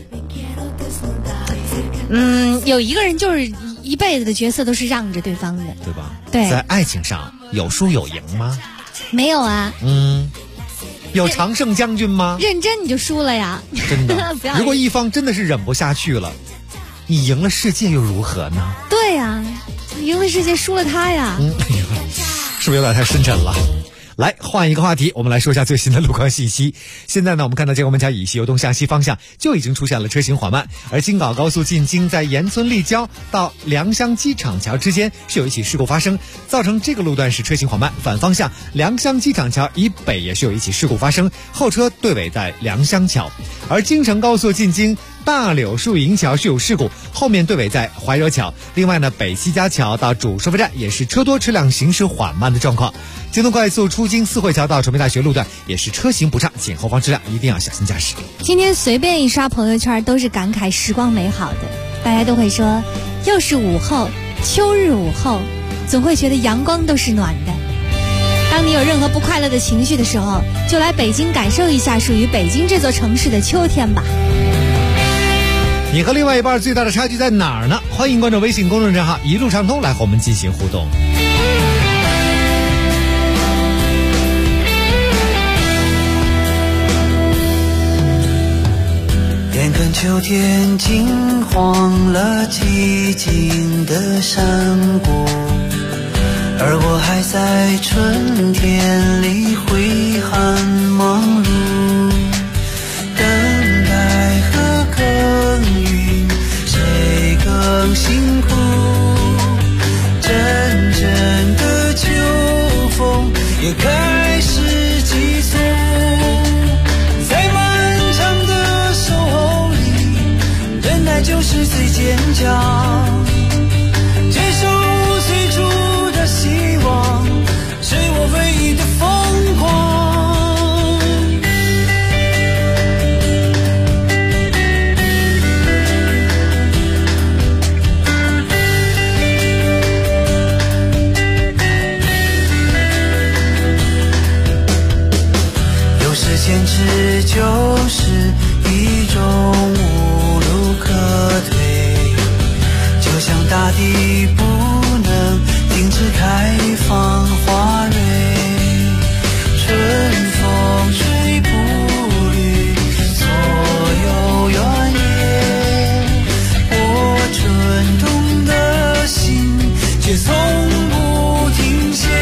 Speaker 6: 有一个人就是一辈子的角色都是让着对方的，
Speaker 12: 对吧？
Speaker 6: 对，
Speaker 12: 在爱情上有输有赢吗？
Speaker 6: 没有啊。
Speaker 12: 有常胜将军吗？
Speaker 6: 认真你就输了呀，
Speaker 12: 真的。如果一方真的是忍不下去了，你赢了世界又如何呢？
Speaker 6: 对呀，赢了世界输了他呀。
Speaker 12: 是不是有点太深沉了？来换一个话题，我们来说一下最新的路况信息。现在呢，我们看到建国门桥以西由东向西方向就已经出现了车行缓慢，而京港高速进京在盐村立交到良乡机场桥之间是有一起事故发生，造成这个路段是车行缓慢。反方向良乡机场桥以北也是有一起事故发生，后车对尾在良乡桥。而京承高速进京大柳树营桥是有事故，后面对尾在怀柔桥。另外呢，北西家桥到主收费站也是车多车辆行驶缓慢的状况。京东快速出京四惠桥到传媒大学路段也是车行不畅，请后方车辆一定要小心驾驶。
Speaker 6: 今天随便一刷朋友圈都是感慨时光美好的，大家都会说又是午后，秋日午后，总会觉得阳光都是暖的。当你有任何不快乐的情绪的时候，就来北京感受一下属于北京这座城市的秋天吧。
Speaker 12: 你和另外一半最大的差距在哪儿呢？欢迎关注微信公众账号一路畅通来和我们进行互动。
Speaker 17: 眼看秋天金黄了寂静的山谷，而我还在春天里挥汗忙碌，等待和耕耘谁更辛苦？阵阵的秋风也开始急促，在漫长的守候里，忍耐就是最坚强。接受最初的希望，是我唯一的疯狂。有时坚持就是一种无路可退，就像大地不能停止开放花蕊，春风吹不绿所有原野，我蠢动的心却从不停歇。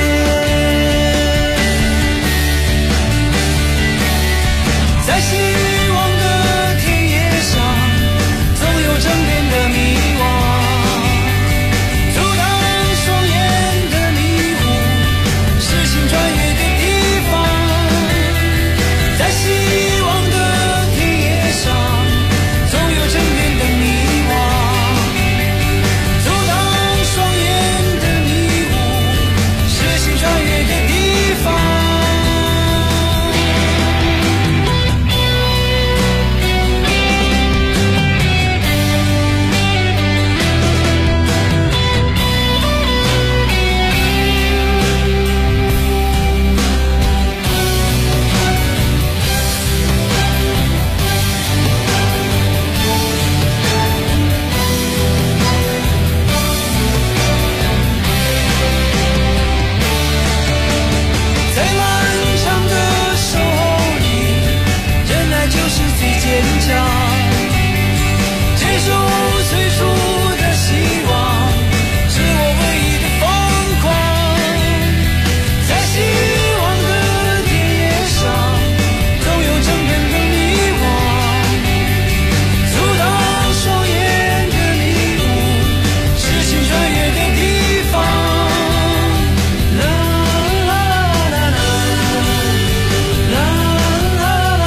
Speaker 17: 在希望的田野上，总有争辩的迷惘，阻挡双眼的迷雾，视线穿越的地方。在希望的田野上，总有争辩的迷惘，阻挡双眼的迷雾，视线穿越的地方。在漫长的守候里，忍耐就是最坚强。接受最初的希望，是我唯一的疯狂。在希望的田野上，总有争辩的迷惘，阻挡双眼的迷雾，视线穿越的地方。啦啦啦啦啦啦啦啦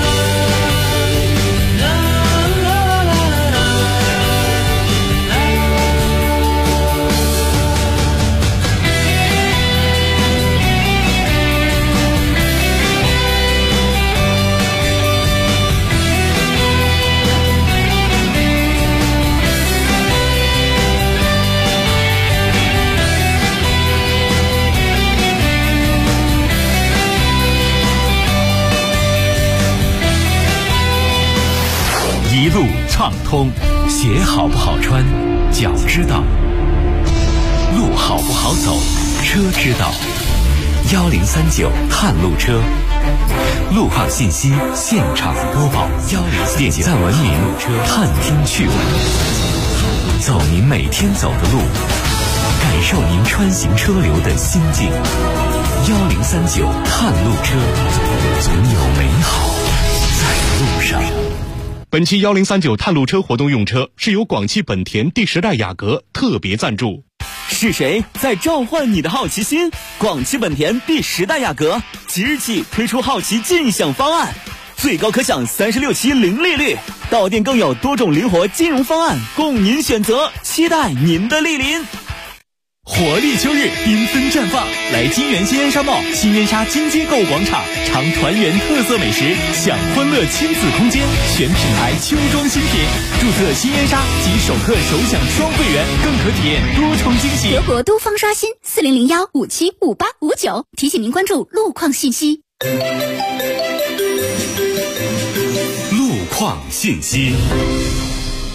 Speaker 2: 一路畅通，
Speaker 18: 鞋好不好穿，脚知道；路好不好走，车知道。1039探路车，路况信息现场播报，点赞文明，探听趣闻，走您每天走的路，感受您穿行车流的心境。1039探路车，总有美好在路上。
Speaker 9: 本期1039探路车活动用车是由广汽本田第10代雅阁特别赞助。
Speaker 5: 是谁在召唤你的好奇心？广汽本田第10代雅阁即日起推出好奇尽享方案，最高可享36期零利率，到店更有多种灵活金融方案供您选择，期待您的莅临。活力秋日缤纷绽放，来金源新烟沙贸新烟沙金街购物广场，尝团圆特色美食，享欢乐亲子空间，选品牌秋装新品，注册新烟沙及首客首享双会员，更可体验多重惊喜。
Speaker 20: 德国都方刷新4001575859，提醒您关注路况信息。
Speaker 18: 路况信息。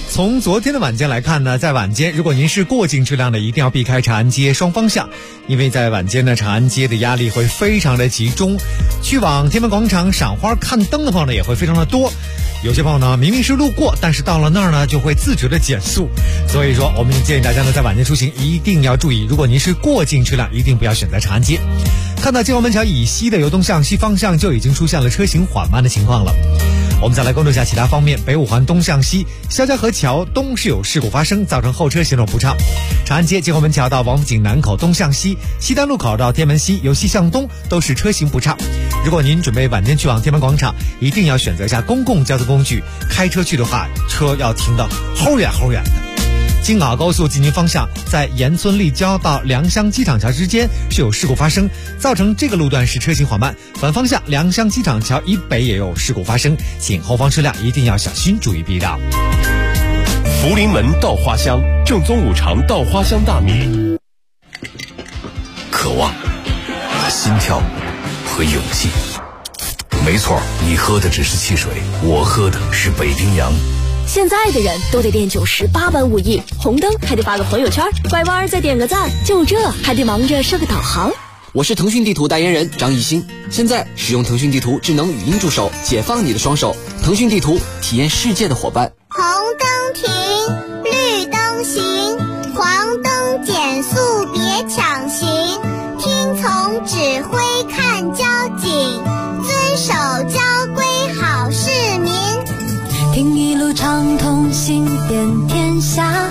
Speaker 12: 从昨天的晚间来看呢，在晚间如果您是过境车辆的，一定要避开长安街双方向，因为在晚间呢，长安街的压力会非常的集中，去往天安门广场赏花看灯的朋友呢也会非常的多。有些朋友呢明明是路过，但是到了那儿呢就会自觉的减速，所以说我们建议大家呢在晚间出行一定要注意，如果您是过境车辆，一定不要选择长安街。看到金黄门桥以西的由东向西方向就已经出现了车行缓慢的情况了。我们再来关注一下其他方面，北五环东向西肖家河桥东是有事故发生，造成后车行走不畅。长安街金黄门桥到王府井南口东向西，西单路口到天门西由西向东都是车行不畅。如果您准备晚间去往天安门广场，一定要选择一下公共交通工具，开车去的话，车要停到齁远齁远的。京港澳高速进京方向在盐村立交到良乡机场桥之间是有事故发生，造成这个路段是车行缓慢。反方向良乡机场桥以北也有事故发生，请后方车辆一定要小心，注意避让。
Speaker 2: 福临门稻花香，正宗五常稻花香大米。
Speaker 19: 渴望、心跳和勇气。没错，你喝的只是汽水，我喝的是北冰洋。
Speaker 10: 现在的人都得练98般武艺，红灯还得发个朋友圈，拐弯再点个赞，就这还得忙着设个导航。
Speaker 11: 我是腾讯地图代言人张艺兴，现在使用腾讯地图智能语音助手，解放你的双手。腾讯地图，体验世界的伙伴。
Speaker 21: 红灯停，绿灯行，黄灯减速别抢行，听从指挥看交警，遵守交规好市民。
Speaker 1: 听一路畅通，行遍天下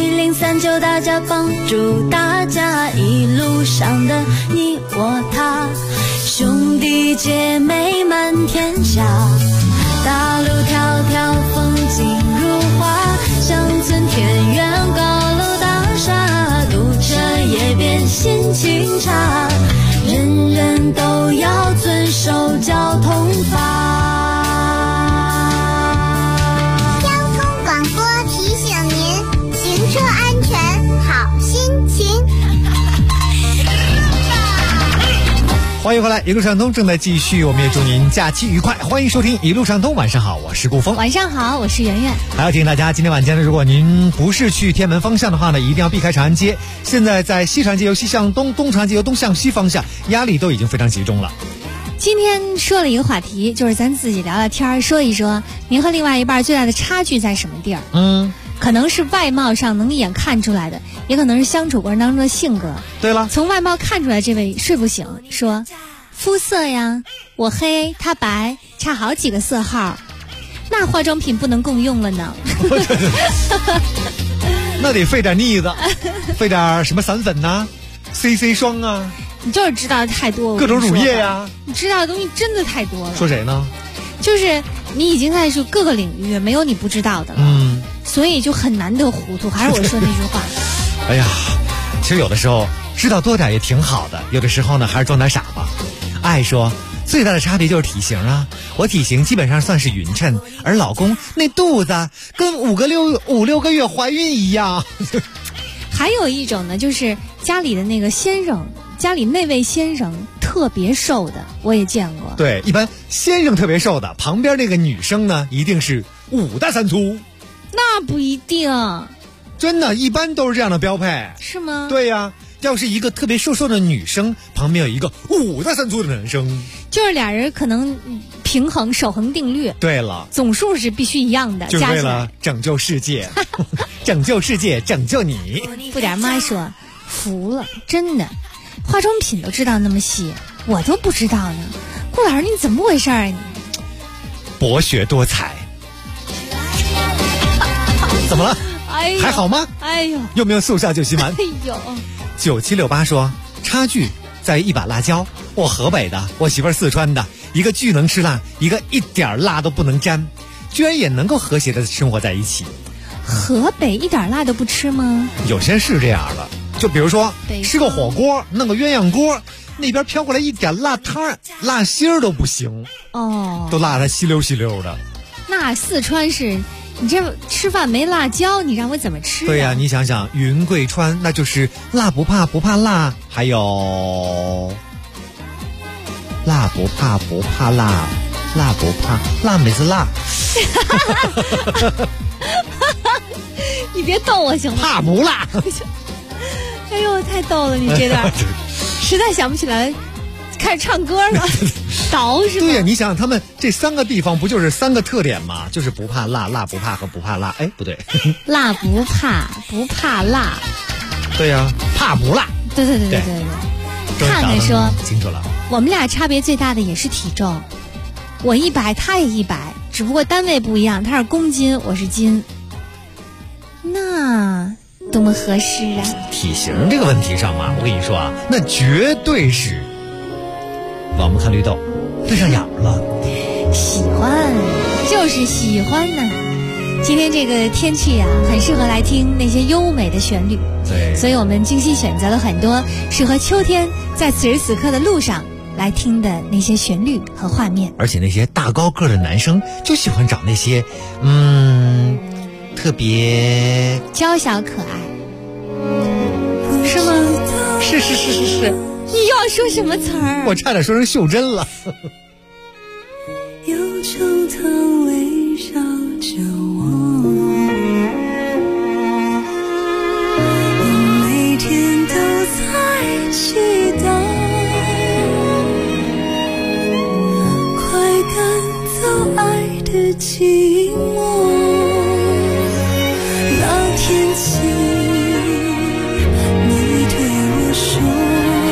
Speaker 1: ，1039大家帮助大家，一路上的你我他，兄弟姐妹满天下，大路迢迢风景如画，乡村田园高楼大厦，堵车也别心情差，人人都要遵守交通法。
Speaker 21: 车安全好心情。
Speaker 12: 欢迎回来，一路畅通正在继续，我们也祝您假期愉快。欢迎收听一路畅通，晚上好，我是顾峰。
Speaker 6: 晚上好，我是圆圆。
Speaker 12: 还要提醒大家，今天晚间呢，如果您不是去天安门方向的话呢，一定要避开长安街。现在在西长安街由西向东，东长安街由东向西方向，压力都已经非常集中了。
Speaker 6: 今天说了一个话题，就是咱自己聊聊天，说一说您和另外一半最大的差距在什么地儿。可能是外貌上能一眼看出来的，也可能是相处过程当中的性格。
Speaker 12: 对了，
Speaker 6: 从外貌看出来，这位睡不醒说，肤色呀，我黑他白，差好几个色号，那化妆品不能共用了呢。
Speaker 12: 那得费点腻子，费点什么散粉呐、CC 霜啊。
Speaker 6: 你就是知道的太多，
Speaker 12: 各种乳液呀，
Speaker 6: 你知道的东西真的太多了。
Speaker 12: 说谁呢？
Speaker 6: 就是你已经在说各个领域没有你不知道的了。所以就很难得糊涂，还是我说那句话。
Speaker 12: 哎呀，其实有的时候知道多点也挺好的，有的时候呢还是装点傻吧。爱说最大的差别就是体型啊，我体型基本上算是匀称，而老公那肚子跟5、6个月怀孕一样。
Speaker 6: 还有一种呢，就是家里的那个先生，家里那位先生特别瘦的，我也见过。
Speaker 12: 对，一般先生特别瘦的，旁边那个女生呢一定是5大3粗。
Speaker 6: 那不一定，
Speaker 12: 真的，一般都是这样的标配。
Speaker 6: 是吗？
Speaker 12: 对呀，要是一个特别瘦瘦的女生，旁边有一个5大3粗的男生，
Speaker 6: 就是俩人可能平衡守恒定律。
Speaker 12: 对了，
Speaker 6: 总数是必须一样的，
Speaker 12: 就是为了拯救世界，拯救世界，拯救你。
Speaker 6: 不点妈说服了，真的，化妆品都知道那么细，我都不知道呢。顾老师，你怎么回事啊？你
Speaker 12: 博学多才。怎么了？
Speaker 6: 哎呦，
Speaker 12: 还好吗？
Speaker 6: 哎呦，
Speaker 12: 有没有速效救心丸？
Speaker 6: 哎呦
Speaker 12: ，9768说差距在于一把辣椒。我河北的，我媳妇儿四川的，一个巨能吃辣，一个一点辣都不能沾，居然也能够和谐的生活在一起。
Speaker 6: 河北一点辣都不吃吗？
Speaker 12: 有些是这样的，就比如说吃个火锅，弄个鸳鸯锅，那边飘过来一点辣汤，辣心儿都不行
Speaker 6: 哦，
Speaker 12: 都辣得稀溜稀溜的。
Speaker 6: 那四川是。你这吃饭没辣椒，你让我怎么吃啊？
Speaker 12: 对呀，你想想，云贵川那就是辣不怕不怕辣，还有辣不怕不怕辣，辣不怕辣没是辣。
Speaker 6: 你别逗我行吗？
Speaker 12: 怕不辣。
Speaker 6: 哎呦，太逗了！你这段实在想不起来，开始唱歌了，倒是
Speaker 12: 对呀，你想想，他们这3个地方不就是3个特点吗？就是不怕辣、辣不怕和不怕辣。哎，不对，
Speaker 6: 辣不怕，不怕辣。
Speaker 12: 对呀，怕不辣。
Speaker 6: 对。看看说
Speaker 12: 清楚了，
Speaker 6: 我们俩差别最大的也是体重，我100，他也100，只不过单位不一样，他是公斤，我是斤。那多么合适啊！
Speaker 12: 体型这个问题上嘛，我跟你说啊，那绝对是我们看绿豆对上眼了。
Speaker 6: 喜欢就是喜欢呢。今天这个天气啊，很适合来听那些优美的旋律。
Speaker 12: 对，
Speaker 6: 所以我们精心选择了很多适合秋天在此时此刻的路上来听的那些旋律和画面。
Speaker 12: 而且那些大高个的男生就喜欢找那些特别
Speaker 6: 娇小可爱，是吗？
Speaker 12: 是。
Speaker 6: 你又要说什么词儿？
Speaker 12: 我差点说成袖珍了。
Speaker 17: 有秋藤围绕着我，我每天都在期待，快赶走爱的寂寞。那天起，你对我说。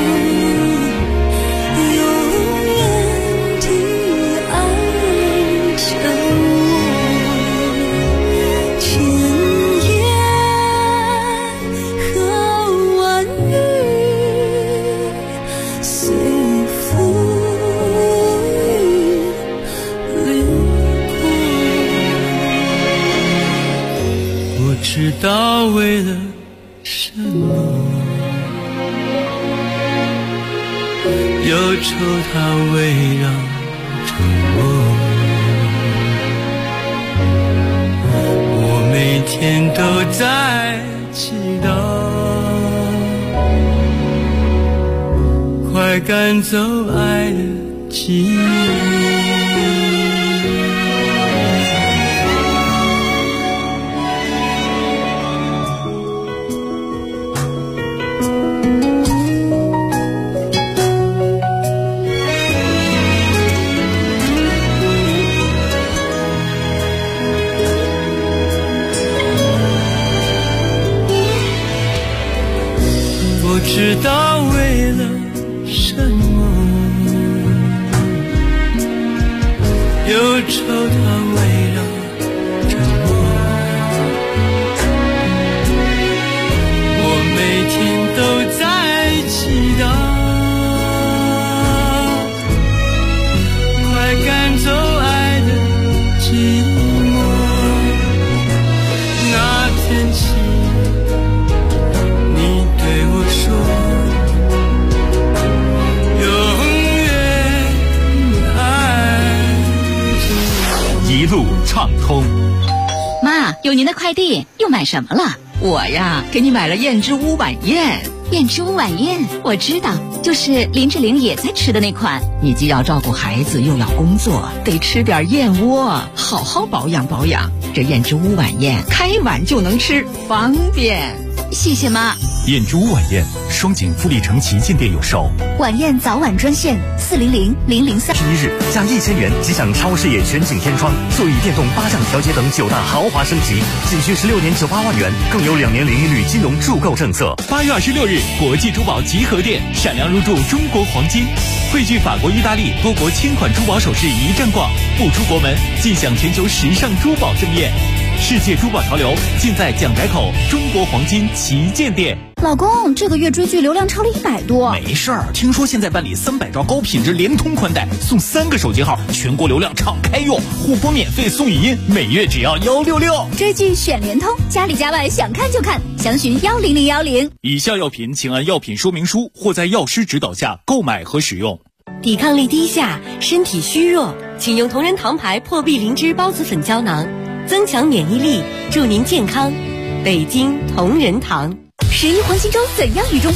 Speaker 17: 知道为了什么，忧愁它围绕着我，我每天都在祈祷，快赶走爱的寂寞。知道为了什么，忧愁它围绕着我，我每天都在祈祷，快赶走爱的寂寞。那天起
Speaker 2: 一路畅通。
Speaker 3: 妈，有您的快递，又买什么了？
Speaker 7: 我呀，给你买了燕之屋晚宴。
Speaker 3: 燕之屋晚宴，我知道，就是林志玲也在吃的那款。
Speaker 7: 你既要照顾孩子，又要工作，得吃点燕窝，好好保养保养。这燕之屋晚宴，开碗就能吃，方便。
Speaker 3: 谢谢妈。
Speaker 2: 燕之屋晚宴，双井富力城旗舰店有售。
Speaker 3: 晚宴早晚专线400-003。
Speaker 18: 11日加1000元即享超视野全景天窗、座椅电动8降调节等9大豪华升级，仅需16年98万元，更有2年0利率金融助购政策。
Speaker 2: 8月26日，国际珠宝集合店闪亮入驻中国黄金，汇聚法国、意大利多国千款珠宝首饰一站逛，不出国门尽享全球时尚珠宝盛宴。世界珠宝潮流尽在蒋宅口中国黄金旗舰店。
Speaker 3: 老公，这个月追剧流量超了100多。
Speaker 2: 没事儿，听说现在办理300兆高品质联通宽带，送3个手机号，全国流量敞开用，互播免费送语音，每月只要166。
Speaker 3: 追剧选联通，家里家外想看就看，详询10010。
Speaker 2: 以下药品请按药品说明书或在药师指导下购买和使用。
Speaker 22: 抵抗力低下，身体虚弱，请用同仁堂牌破壁灵芝孢子粉胶囊，增强免疫力，助您健康。北京同仁堂。
Speaker 3: 11黄金周怎样与众不同？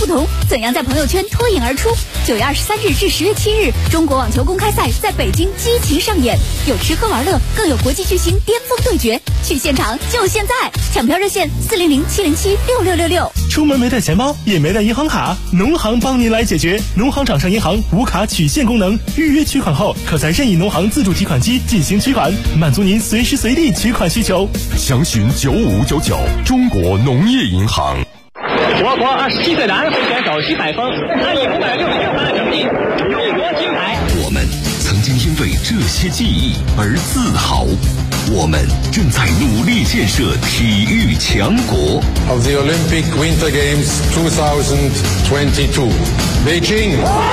Speaker 20: 怎样在朋友圈脱颖而出？9月23日至10月7日，中国网球公开赛在北京激情上演，有吃喝玩乐，更有国际巨星巅峰对决。去现场就现在！抢票热线400-707-6666。
Speaker 8: 出门没带钱包，也没带银行卡，农行帮您来解决。农行掌上银行无卡取现功能，预约取款后，可在任意农行自助提款机进行取款，满足您随时随地取款需求。
Speaker 4: 详询9599，中国农业银行。
Speaker 13: 我国27岁男会选手徐海峰，他以566分的成绩勇夺金牌。
Speaker 19: 我们曾经因为这些记忆而自豪，我们正在努力建设体育强国。
Speaker 23: Of the Olympic Winter Games 2022, Beijing。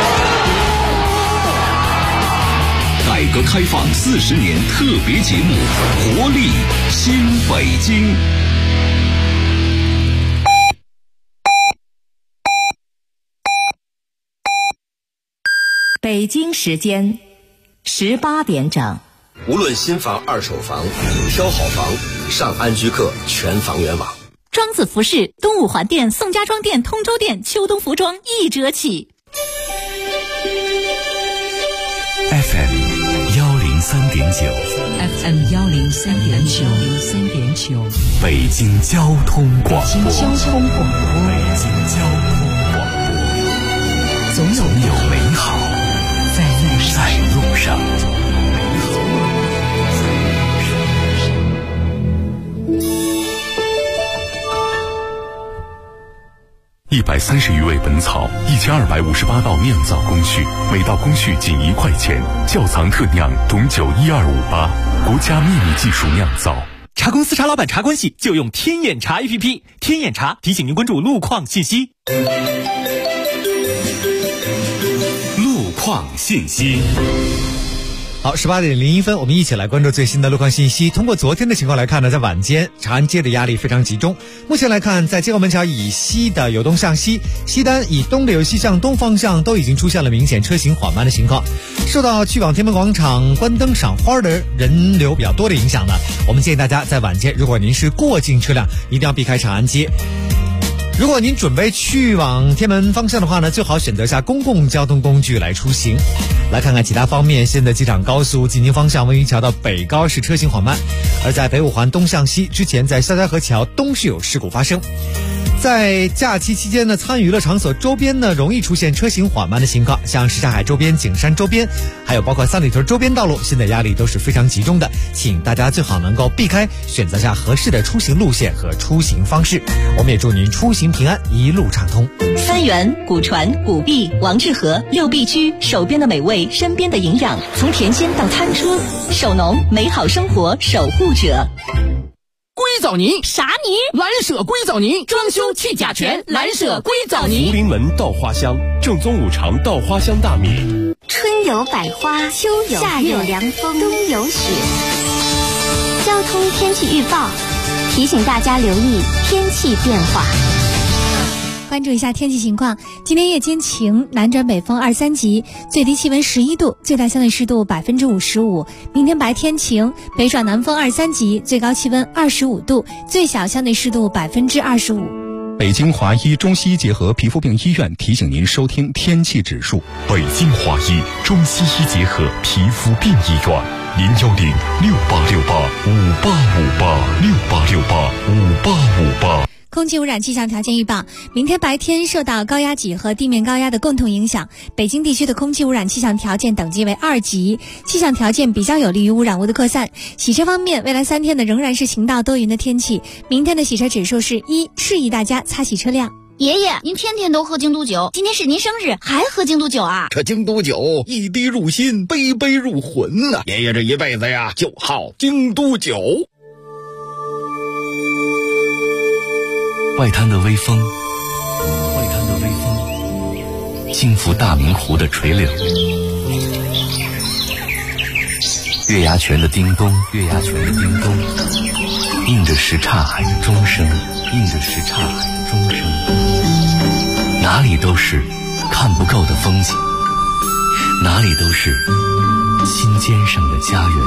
Speaker 19: 改革开放40年特别节目，活力新北京。
Speaker 22: 北京时间18点整。
Speaker 24: 无论新房、二手房，挑好房，上安居客全房源网。
Speaker 20: 庄子服饰东五环店、宋家庄店、通州店秋冬服装1折起。
Speaker 18: FM 103.9
Speaker 22: FM 103.9
Speaker 18: 北京交通广播。
Speaker 22: 北京交通广播。
Speaker 18: 总有美好在路上。130余味本草，1258道酿造工序，每道工序仅1块钱。窖藏特酿董酒12588，国家秘密技术酿造。
Speaker 25: 茶公司茶老板茶关系就用天眼茶 APP， 天眼茶提醒您关注路况信息。
Speaker 18: 路况信息。
Speaker 12: 好，18点01分，我们一起来关注最新的路况信息。通过昨天的情况来看呢，在晚间长安街的压力非常集中。目前来看，在街口门桥以西的由东向西、西单以东的由西向东方向都已经出现了明显车行缓慢的情况。受到去往天安门广场观灯赏花的人流比较多的影响呢，我们建议大家在晚间，如果您是过境车辆，一定要避开长安街。如果您准备去往天安门方向的话呢，最好选择下公共交通工具来出行。来看看其他方面，现在机场高速进京方向文榆桥到北高是车行缓慢，而在北五环东向西之前，在肖家河桥东是有事故发生。在假期期间呢，参与娱乐场所周边呢容易出现车行缓慢的情况，像什刹海周边、景山周边，还有包括三里屯周边道路，现在压力都是非常集中的，请大家最好能够避开，选择下合适的出行路线和出行方式。我们也祝您出行平安，一路畅通。
Speaker 3: 三元、古传、古碧、王致和6必居，手边的美味，身边的营养，从甜心到餐车，手农美好生活守护者。
Speaker 26: 硅藻泥
Speaker 20: 啥泥？
Speaker 26: 蓝舍硅藻泥，装修去甲醛，蓝舍硅藻泥。
Speaker 9: 福临门稻花香，正宗五常稻花香大米。
Speaker 21: 春有百花，秋有夏有凉风，冬有雪。交通天气预报提醒大家留意天气变化。
Speaker 6: 关注一下天气情况，今天夜间晴，南转北风2、3级，最低气温11度，最大相对湿度55%。明天白天晴，北转南风2、3级，最高气温25度，最小相对湿度25%。
Speaker 4: 北京华医中西医结合皮肤病医院提醒您收听天气指数。北京华医中西医结合皮肤病医院，010-6868-5858，6868-5858。
Speaker 6: 空气污染气象条件预报，明天白天受到高压脊和地面高压的共同影响，北京地区的空气污染气象条件等级为2级，气象条件比较有利于污染物的扩散。洗车方面，未来3天呢仍然是晴到多云的天气，明天的洗车指数是1，适宜大家擦洗车辆。
Speaker 20: 爷爷，您天天都喝京都酒，今天是您生日，还喝京都酒啊？
Speaker 27: 这京都酒一滴入心，杯杯入魂呐！爷爷这一辈子呀，就好京都酒。
Speaker 18: 外滩的微风，轻拂大明湖的垂柳，月牙泉的叮咚，映着什刹海的钟声，哪里都是看不够的风景，哪里都是心尖上的家园。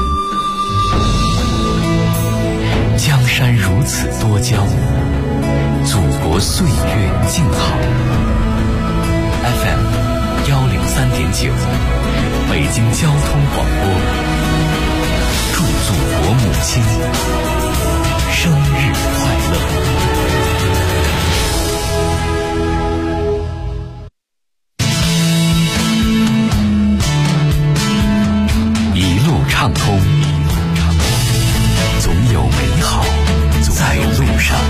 Speaker 18: 江山如此多娇，祖国岁月静好。
Speaker 1: FM 103.9，北京交通广播，祝祖国母亲生日快乐。一路畅通，总有美好在路上。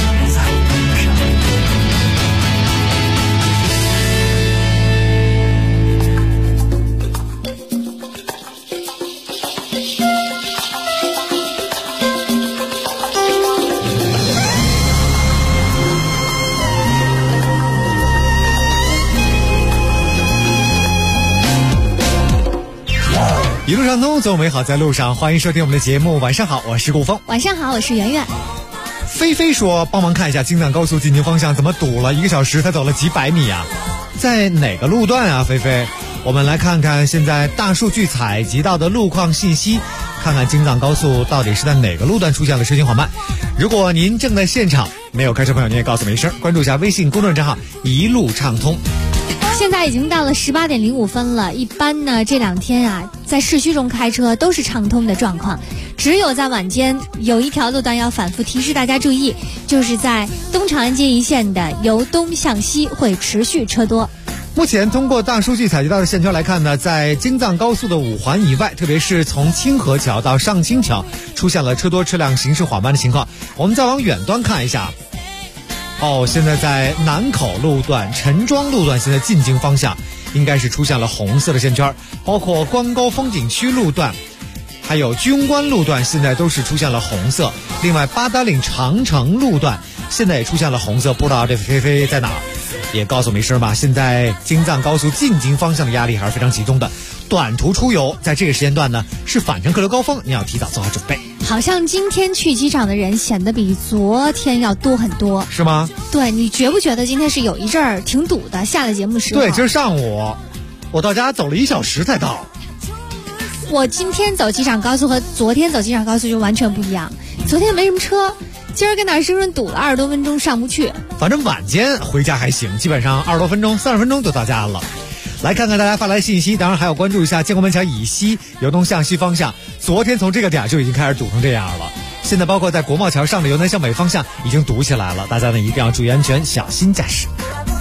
Speaker 12: 一路畅通，总有美好在路上。欢迎收听我们的节目。晚上好，我是顾峰。
Speaker 6: 晚上好，我是圆圆。
Speaker 12: 菲菲说，帮忙看一下京藏高速进京方向怎么堵了，1个小时才走了几百米啊？在哪个路段啊？菲菲，我们来看看现在大数据采集到的路况信息，看看京藏高速到底是在哪个路段出现了车行缓慢。如果您正在现场，没有开车朋友您也告诉我们一声，关注一下微信公众账号一路畅通。
Speaker 6: 现在已经到了18点05分了，一般呢这2天啊，在市区中开车都是畅通的状况，只有在晚间有一条路段要反复提示大家注意，就是在东长安街一线的由东向西会持续车多。
Speaker 12: 目前通过大数据采集到的线圈来看呢，在京藏高速的5环以外，特别是从清河桥到上清桥，出现了车多车辆行驶缓慢的情况。我们再往远端看一下。现在在南口路段、陈庄路段，现在进京方向应该是出现了红色的线圈，包括关高风景区路段还有居庸关路段现在都是出现了红色。另外八达岭长城路段现在也出现了红色，不知道这菲菲在哪儿，也告诉我们一声吧。现在京藏高速进京方向的压力还是非常集中的，短途出游在这个时间段呢是返程客流高峰，你要提早做好准备。
Speaker 6: 好像今天去机场的人显得比昨天要多很多，
Speaker 12: 是吗？
Speaker 6: 对，你觉不觉得今天是有一阵儿挺堵的？下了节目的时候，
Speaker 12: 对，今儿上午我到家走了1小时才到。
Speaker 6: 我今天走机场高速和昨天走机场高速就完全不一样，昨天没什么车，今儿跟那儿深圳堵了20多分钟上不去。
Speaker 12: 反正晚间回家还行，基本上20多分钟、30分钟就到家了。来看看大家发来信息，当然还要关注一下建国门桥以西由东向西方向，昨天从这个点就已经开始堵成这样了，现在包括在国贸桥上的由南向北方向已经堵起来了，大家呢一定要注意安全，小心驾驶。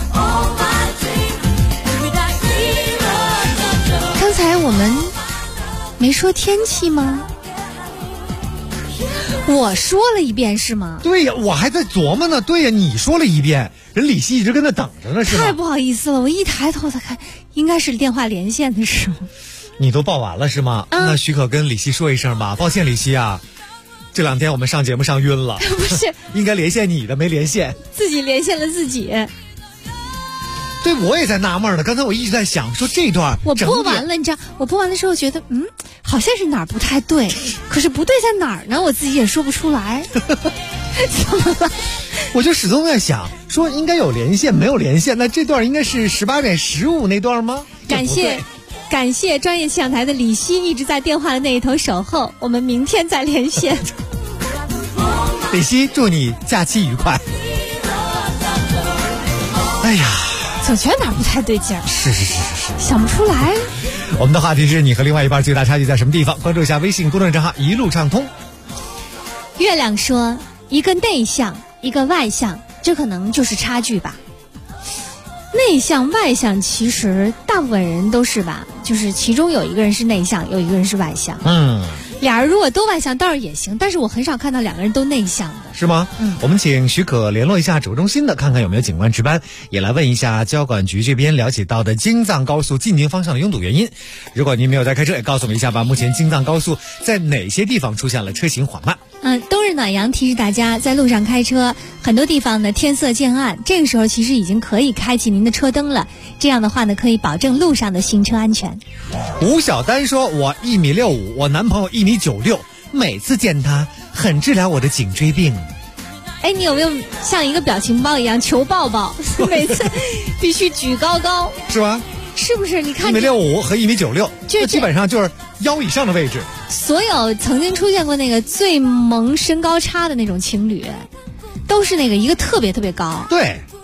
Speaker 6: 刚才我们没说天气吗？我说了一遍是吗？
Speaker 12: 对呀，我还在琢磨呢。对呀，你说了一遍，人李希一直跟那等着呢，是吗？
Speaker 6: 太不好意思了，我一抬头才看，应该是电话连线的时候。
Speaker 12: 你都报完了是吗？那许可跟李希说一声吧，抱歉李希啊，这2天我们上节目上晕了。
Speaker 6: 不是，
Speaker 12: 应该连线你的没连线，
Speaker 6: 自己连线了自己。
Speaker 12: 对，我也在纳闷呢。刚才我一直在想，说这段
Speaker 6: 我播完了，你知道，我播完的时候觉得，好像是哪儿不太对，可是不对在哪儿呢？我自己也说不出来。怎么了？
Speaker 12: 我就始终在想，说应该有连线，没有连线，那这段应该是18点15那段吗？
Speaker 6: 感谢专业气象台的李希一直在电话的那一头守候，我们明天再连线。
Speaker 12: 李希，祝你假期愉快。哎呀，
Speaker 6: 总觉得哪儿不太对劲儿。
Speaker 12: 是，
Speaker 6: 想不出来。
Speaker 12: 我们的话题是你和另外一半最大差距在什么地方？关注一下微信公众账号一路畅通。
Speaker 6: 月亮说，一个内向，一个外向，这可能就是差距吧。内向外向其实大部分人都是吧，就是其中有一个人是内向，有一个人是外向。俩人如果都外向倒是也行，但是我很少看到2个人都内向的。
Speaker 12: 是吗？我们请许可联络一下指挥中心的，看看有没有警官值班，也来问一下交管局这边了解到的京藏高速进京方向的拥堵原因。如果您没有在开车，也告诉我们一下吧，目前京藏高速在哪些地方出现了车行缓慢？
Speaker 6: 冬日暖阳提示大家，在路上开车，很多地方呢天色渐暗，这个时候其实已经可以开启您的车灯了。这样的话呢，可以保证路上的行车安全。
Speaker 7: 吴小丹说：“我1.65米，我男朋友1.96米，每次见他很治疗我的颈椎病。”
Speaker 6: 哎，你有没有像一个表情包一样求抱抱？每次必须举高高，
Speaker 12: 是吧？
Speaker 6: 是不是？你看
Speaker 12: 1.65米和1.96米，这基本上就是腰以上的位置。
Speaker 6: 所有曾经出现过那个最萌身高差的那种情侣，都是那个一个特别特别高。
Speaker 12: 对，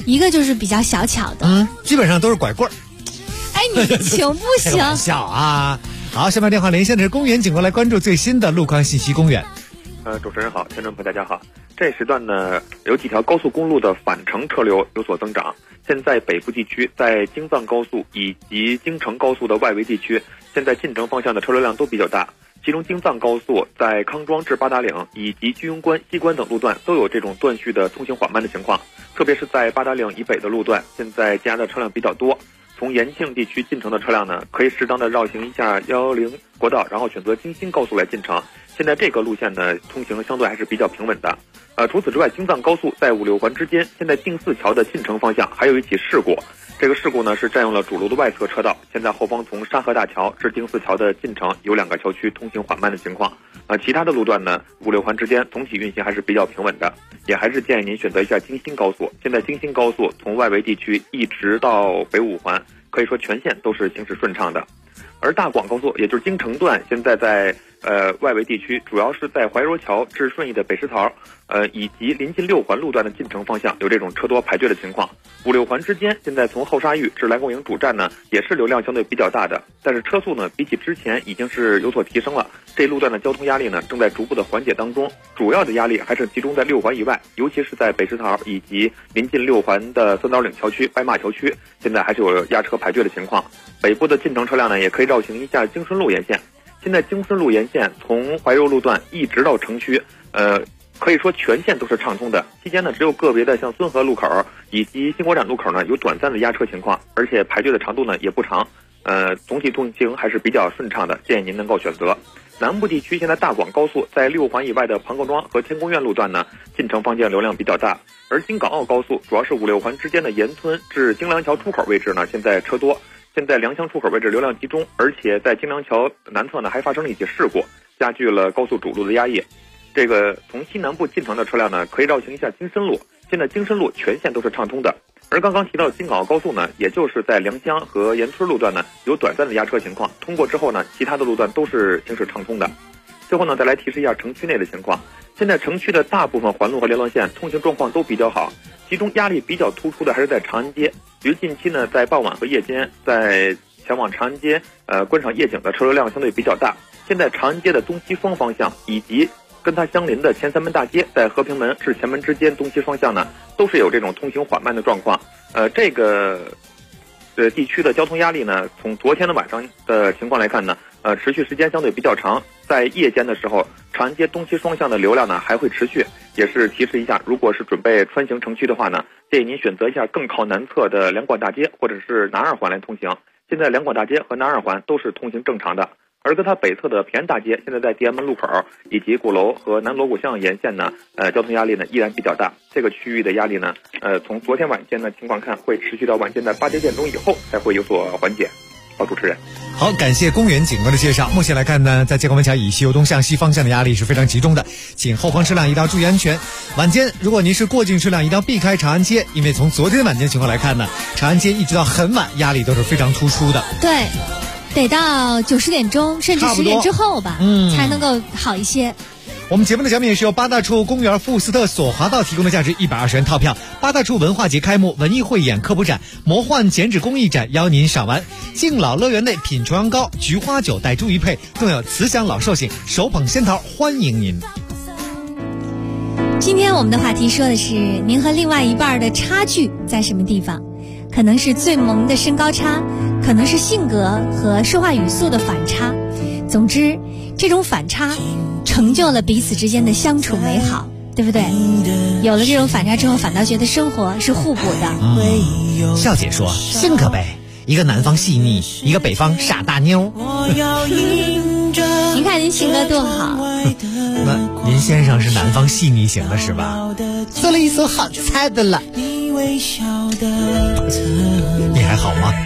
Speaker 6: 一个就是比较小巧的，
Speaker 12: 基本上都是拐棍儿。
Speaker 6: 哎，你行不行？
Speaker 12: 开玩笑啊！好，下面电话连线的是公园警官，来关注最新的路况信息。公园，
Speaker 5: 主持人好，听众朋友大家好。这时段呢，有几条高速公路的返程车流有所增长。现在北部地区在京藏高速以及京承高速的外围地区，现在进城方向的车流量都比较大。其中京藏高速在康庄至八达岭以及居庸关、西关等路段都有这种断续的通行缓慢的情况，特别是在八达岭以北的路段，现在加的车辆比较多。从延庆地区进城的车辆呢，可以适当的绕行一下110国道，然后选择京新高速来进城。现在这个路线呢，通行相对还是比较平稳的。除此之外，京藏高速在5、6环之间，现在定寺桥的进城方向还有一起事故。这个事故呢是占用了主路的外侧车道，现在后方从沙河大桥至定寺桥的进城有2个桥区通行缓慢的情况。其他的路段呢，5、6环之间总体运行还是比较平稳的，也还是建议您选择一下京新高速。现在京新高速从外围地区一直到北5环，可以说全线都是行驶顺畅的。而大广高速，也就是京承段，现在在外围地区，主要是在怀柔桥至顺义的北石槽，以及临近6环路段的进城方向有这种车多排队的情况。5、6环之间，现在从后沙峪至蓝公营主站呢，也是流量相对比较大的，但是车速呢比起之前已经是有所提升了。这一路段的交通压力呢正在逐步的缓解当中，主要的压力还是集中在6环以外，尤其是在北石槽以及临近6环的三刀岭桥区、白马桥区，现在还是有压车排队的情况。北部的进城车辆呢，也可以绕行一下京顺路沿线。现在京顺路沿线从怀柔路段一直到城区，可以说全线都是畅通的。期间呢，只有个别的像孙河路口以及新国展路口呢有短暂的压车情况，而且排队的长度呢也不长。总体通行还是比较顺畅的，建议您能够选择。南部地区现在大广高速在6环以外的庞各庄和天宫苑路段呢，进城方向流量比较大。而京港澳高速主要是5、6环之间的沿村至京梁桥出口位置呢，现在车多。现在良乡出口位置流量集中，而且在京梁桥南侧呢还发生了一起事故，加剧了高速主路的压抑。这个从西南部进城的车辆呢，可以绕行一下京深路。现在京深路全线都是畅通的。而刚刚提到的京港澳高速呢，也就是在良乡和沿村路段呢有短暂的压车情况，通过之后呢，其他的路段都是行驶畅通的。最后呢，再来提示一下城区内的情况。现在城区的大部分环路和联络线通行状况都比较好，其中压力比较突出的还是在长安街。由于近期呢，在傍晚和夜间，在前往长安街观赏夜景的车流量相对比较大。现在长安街的东西双方向以及跟它相邻的前三门大街，在和平门至前门之间东西双向呢，都是有这种通行缓慢的状况。这个地区的交通压力呢，从昨天的晚上的情况来看呢，持续时间相对比较长。在夜间的时候，长安街东西双向的流量呢还会持续。也是提示一下，如果是准备穿行城区的话呢，建议您选择一下更靠南侧的两广大街或者是南二环来通行。现在两广大街和南二环都是通行正常的。而跟它北侧的平安大街，现在在地安门路口以及鼓楼和南锣鼓巷沿线呢，交通压力呢依然比较大。这个区域的压力呢，从昨天晚间的情况看，会持续到晚间的8、9点钟以后才会有所缓解。好，主持人。
Speaker 12: 好，感谢公园警官的介绍。目前来看呢，在建国门桥以西由东向西方向的压力是非常集中的，请后方车辆一定要注意安全。晚间如果您是过境车辆，一定要避开长安街，因为从昨天晚间情况来看呢，长安街一直到很晚压力都是非常突出的。
Speaker 6: 对。得到90点钟甚至10点之后吧，才能够好一些。
Speaker 12: 我们节目的奖品是由八大处公园富斯特索华道提供的价值120元套票。八大处文化节开幕，文艺汇演科普展、魔幻剪纸工艺展邀您赏玩。敬老乐园内品重阳糕、菊花酒带猪鱼配，更有慈祥老寿星手捧仙桃欢迎您。
Speaker 6: 今天我们的话题说的是您和另外一半的差距在什么地方？可能是最萌的身高差，可能是性格和说话语速的反差。总之，这种反差成就了彼此之间的相处美好，对不对？有了这种反差之后，反倒觉得生活是互补的。
Speaker 12: 笑姐说：“信可呗，一个南方细腻，一个北方傻大妞。”
Speaker 6: 您看您性格多好。
Speaker 12: 那您先生是南方细腻型的是吧？做了一手好菜的了。你还好吗？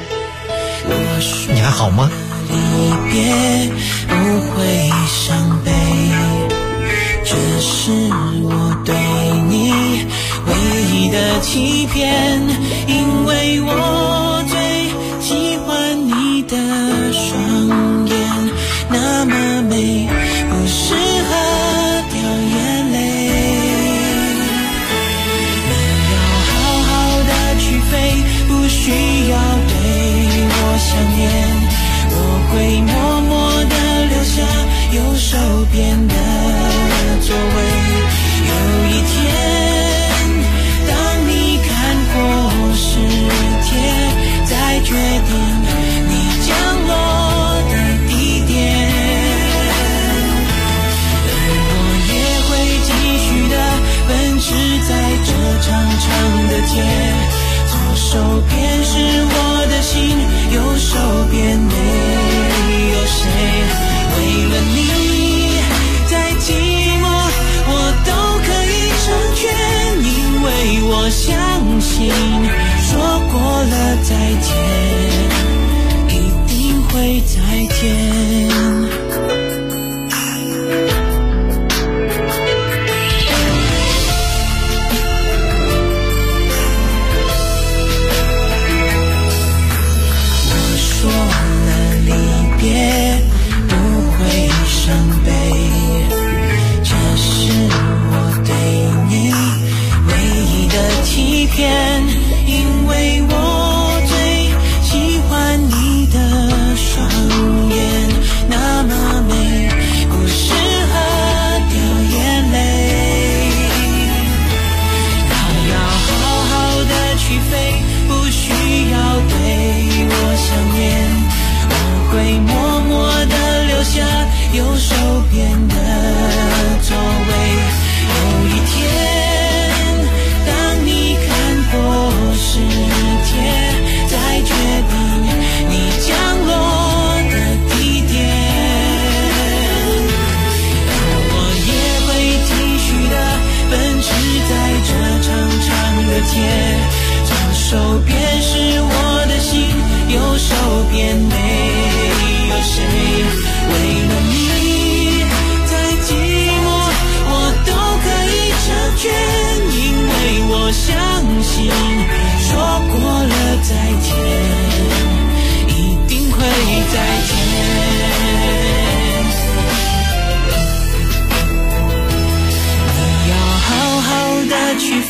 Speaker 12: 你还好吗？离别不会伤悲，这是我对你唯一的欺骗，因为我最喜欢你的双眼，那么美，不适合掉眼泪。你要好好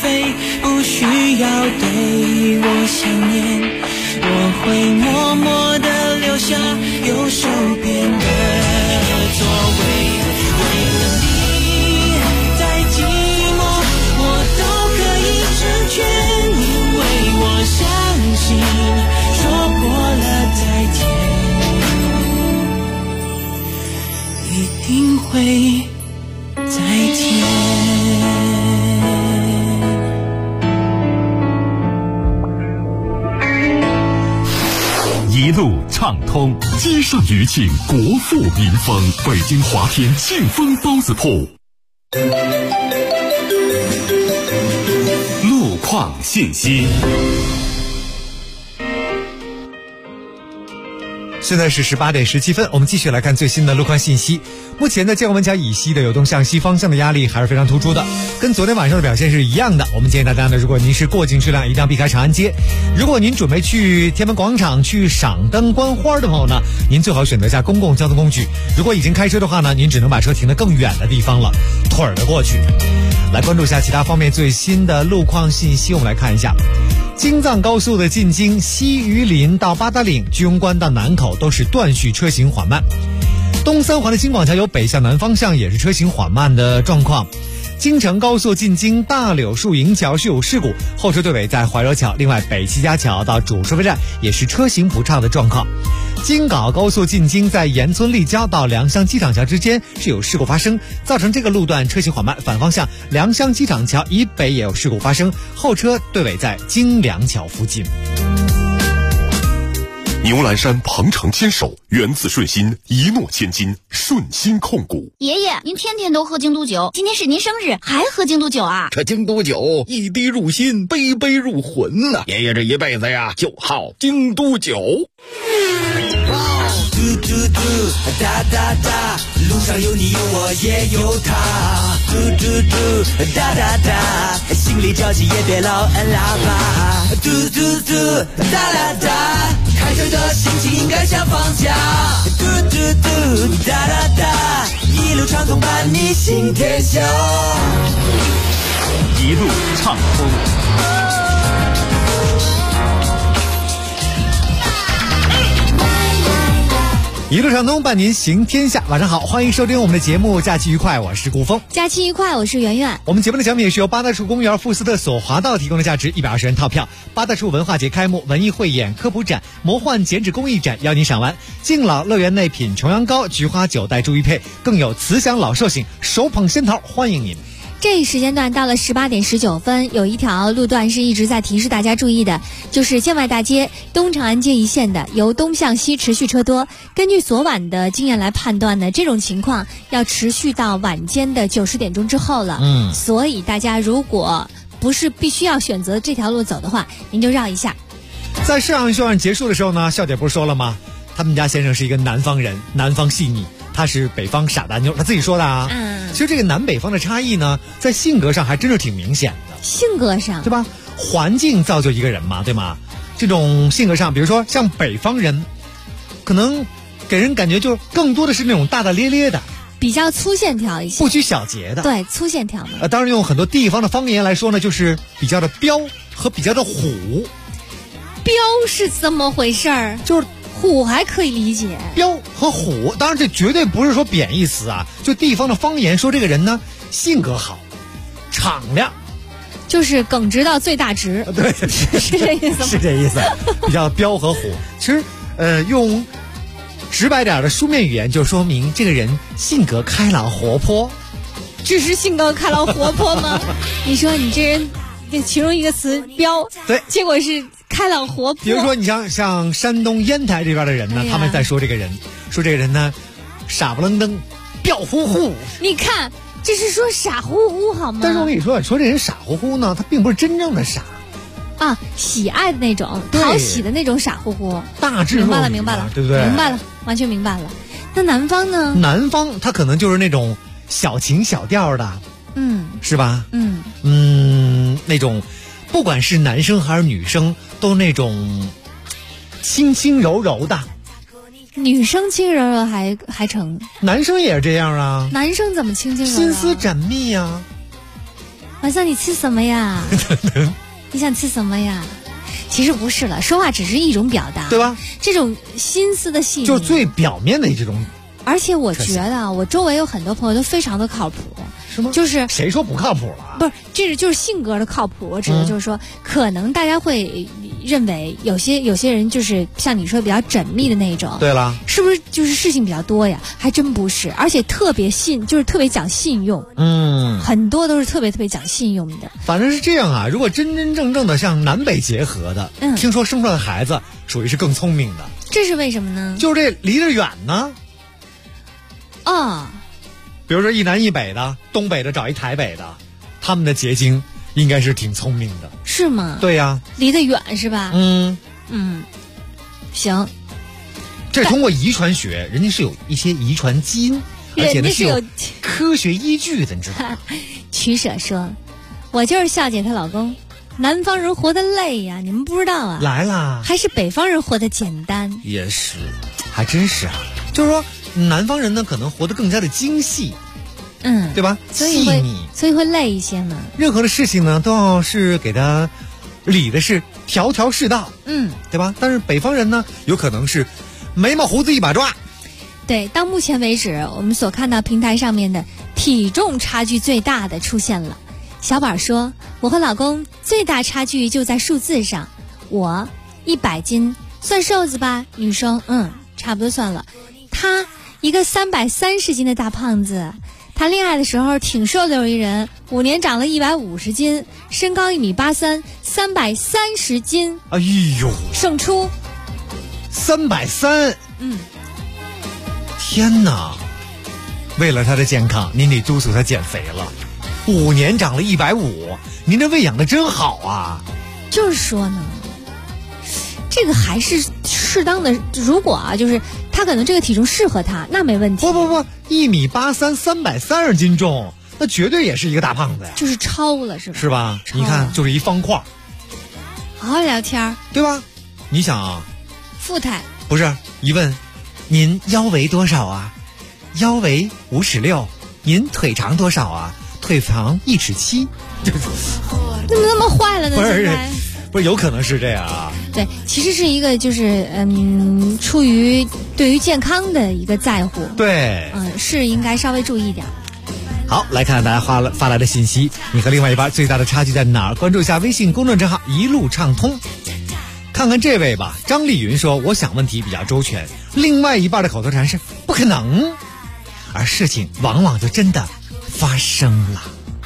Speaker 2: 飞，不需要对我想念，我会默默地留下右手边的座位。为了你再寂寞我都可以成全，因为我相信说过了再见一定会再见。
Speaker 4: 一路畅通，街上余庆，国富民丰。北京华天庆丰包子铺。路况信息。
Speaker 12: 现在是18点17分，我们继续来看最新的路况信息。目前呢，建国门桥以西的有东向西方向的压力还是非常突出的，跟昨天晚上的表现是一样的。我们建议大家呢，如果您是过境车辆，一定要避开长安街。如果您准备去天安门广场去赏灯观花的朋友呢，您最好选择一下公共交通工具。如果已经开车的话呢，您只能把车停得更远的地方了，腿儿的过去。来关注一下其他方面最新的路况信息，我们来看一下。京藏高速的进京西榆林到八达岭、居庸关到南口都是断续，车行缓慢。东三环的京广桥有北向南方向也是车行缓慢的状况。京承高速进京大柳树营桥是有事故，后车队尾在怀柔桥，另外北七家桥到主收费站也是车行不畅的状况。京港高速进京在岩村立交到良乡机场桥之间是有事故发生，造成这个路段车行缓慢，反方向良乡机场桥以北也有事故发生，后车队尾在京良桥附近。
Speaker 4: 牛栏山鹏程牵手，源自顺心，一诺千金，顺心控股。
Speaker 20: 爷爷，您天天都喝京都酒，今天是您生日，还喝京都酒啊？
Speaker 27: 这京都酒一滴入心，杯杯入魂呐！爷爷这一辈子呀，就好京都酒。
Speaker 2: 嘟嘟嘟，哒哒哒，路上有你有我也有他。嘟嘟嘟，哒哒哒，心里着急也别老摁喇叭。嘟嘟嘟，哒哒哒，开车的心情应该像放假。嘟嘟嘟，哒哒哒，一路畅通伴你行天下。
Speaker 4: 一路畅通。
Speaker 12: 一路畅通伴您行天下，晚上好，欢迎收听我们的节目，假期愉快，我是顾峰。
Speaker 6: 假期愉快，我是圆圆。
Speaker 12: 我们节目的奖品也是由八大处公园富斯特索华道提供的价值120元套票。八大处文化节开幕，文艺汇演、科普展、魔幻剪纸工艺展邀您赏玩。敬老乐园内品重阳糕、菊花9代注意配，更有慈祥老寿星手捧仙桃，欢迎您。
Speaker 6: 这一时间段到了18点19分，有一条路段是一直在提示大家注意的，就是建外大街东长安街一线的，由东向西持续车多。根据昨晚的经验来判断呢，这种情况要持续到晚间的90点钟之后了。所以大家如果不是必须要选择这条路走的话，您就绕一下。
Speaker 12: 在摄像秀案结束的时候呢，笑姐不是说了吗？他们家先生是一个南方人，南方细腻，他是北方傻大妞，他自己说的啊。其实这个南北方的差异呢，在性格上还真是挺明显的。
Speaker 6: 性格上，
Speaker 12: 对吧？环境造就一个人嘛，对吗？这种性格上，比如说像北方人，可能给人感觉就更多的是那种大大咧咧的，
Speaker 6: 比较粗线条一些，
Speaker 12: 不拘小节的。
Speaker 6: 对，粗线条嘛。
Speaker 12: 当然用很多地方的方言来说呢，就是比较的彪和比较的虎。
Speaker 6: 彪是怎么回事儿？
Speaker 12: 就是。
Speaker 6: 虎还可以理解，
Speaker 12: 彪和虎，当然这绝对不是说贬义词啊，就地方的方言说这个人呢性格好，敞亮，
Speaker 6: 就是耿直到最大值。
Speaker 12: 对，
Speaker 6: 是这意思吗？
Speaker 12: 是这意思，比较彪和虎。其实用直白点的书面语言就说明这个人性格开朗活泼。
Speaker 6: 只是性格开朗活泼吗？你说你这人形容一个词彪，
Speaker 12: 对，
Speaker 6: 结果是开朗活泼。
Speaker 12: 比如说你像山东烟台这边的人呢，他们在说这个人，说这个人呢傻不愣登，彪呼呼。
Speaker 6: 你看这是说傻乎乎好吗？
Speaker 12: 但是我跟你说这人傻乎乎呢，他并不是真正的傻
Speaker 6: 啊，喜爱的那种，讨喜的那种傻乎乎。
Speaker 12: 大智若愚，
Speaker 6: 明白了，
Speaker 12: 对不对？
Speaker 6: 明白了，完全明白了。那南方呢？
Speaker 12: 南方他可能就是那种小情小调的，是吧？那种不管是男生还是女生都那种轻轻柔柔的。
Speaker 6: 女生轻柔柔还成，
Speaker 12: 男生也是这样啊。
Speaker 6: 男生怎么轻轻柔柔？
Speaker 12: 心思缜密啊。
Speaker 6: 晚上你吃什么呀？你想吃什么呀？其实不是了，说话只是一种表达，
Speaker 12: 对吧？
Speaker 6: 这种心思的细腻，
Speaker 12: 就是最表面的这种。
Speaker 6: 而且我觉得我周围有很多朋友都非常的靠谱。
Speaker 12: 是吗？
Speaker 6: 就是
Speaker 12: 谁说不靠谱了？
Speaker 6: 不是，这就是性格的靠谱。我指的就是说，可能大家会认为有些人就是像你说比较缜密的那种。
Speaker 12: 对了，
Speaker 6: 是不是就是事情比较多呀？还真不是，而且特别就是特别讲信用。很多都是特别讲信用的。
Speaker 12: 反正是这样啊，如果真真正正的像南北结合的，听说生出来的孩子属于是更聪明的。
Speaker 6: 这是为什么呢？
Speaker 12: 就是这离得远呢。比如说一南一北的，东北的找一台北的，他们的结晶应该是挺聪明的。
Speaker 6: 是吗？
Speaker 12: 对呀，
Speaker 6: 离得远是吧？行。
Speaker 12: 这通过遗传学，人家是有一些遗传基因，而且呢是有科学依据的，你知道吗？
Speaker 6: 取舍说，我就是笑姐她老公，南方人活得累呀，你们不知道啊。
Speaker 12: 来啦，
Speaker 6: 还是北方人活得简单。
Speaker 12: 也是，还真是啊。就是说，南方人呢可能活得更加的精细，对吧？细腻，
Speaker 6: 所以会累一些嘛。
Speaker 12: 任何的事情呢，都要是给他理的是条条是道，对吧？但是北方人呢，有可能是眉毛胡子一把抓。
Speaker 6: 对，到目前为止，我们所看到平台上面的体重差距最大的出现了。小宝说，我和老公最大差距就在数字上，我100斤，算瘦子吧？女生，差不多算了。他一个330斤的大胖子，谈恋爱的时候挺瘦的，有一人5年长了150斤，身高1.83米，330斤。
Speaker 12: 哎呦，
Speaker 6: 胜出
Speaker 12: 330。天哪！为了他的健康，您得督促他减肥了。5年长了150，您这胃养的真好啊！
Speaker 6: 就是说呢，这个还是适当的。如果就是他可能这个体重适合他，那没问题。
Speaker 12: 不，1.83米，330斤重，那绝对也是一个大胖子呀。
Speaker 6: 就是超了，是吧？
Speaker 12: 是吧？你看，就是一方块。
Speaker 6: 好好聊天，
Speaker 12: 对吧？你想啊，
Speaker 6: 富态
Speaker 12: 不是一问，您腰围多少啊？腰围5尺6，您腿长多少啊？腿长1尺7。
Speaker 6: 怎么那么坏了呢？
Speaker 12: 不是有可能是这样啊？
Speaker 6: 对，其实是一个就是出于对于健康的一个在乎。
Speaker 12: 对，
Speaker 6: 是应该稍微注意一点。
Speaker 12: 好，来看大家发来的信息，你和另外一半最大的差距在哪儿？关注一下微信公众账号一路畅通。看看这位吧，张丽云说，我想问题比较周全，另外一半的口头禅是不可能，而事情往往就真的发生了。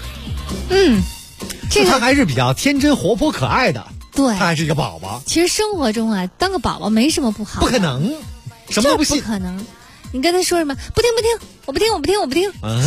Speaker 12: 这个他还是比较天真活泼可爱的，
Speaker 6: 对，
Speaker 12: 他还是一个宝宝。
Speaker 6: 其实生活中当个宝宝没什么不好。
Speaker 12: 不可能，什么都不信。
Speaker 6: 不可能，你跟他说什么？不听，我不听。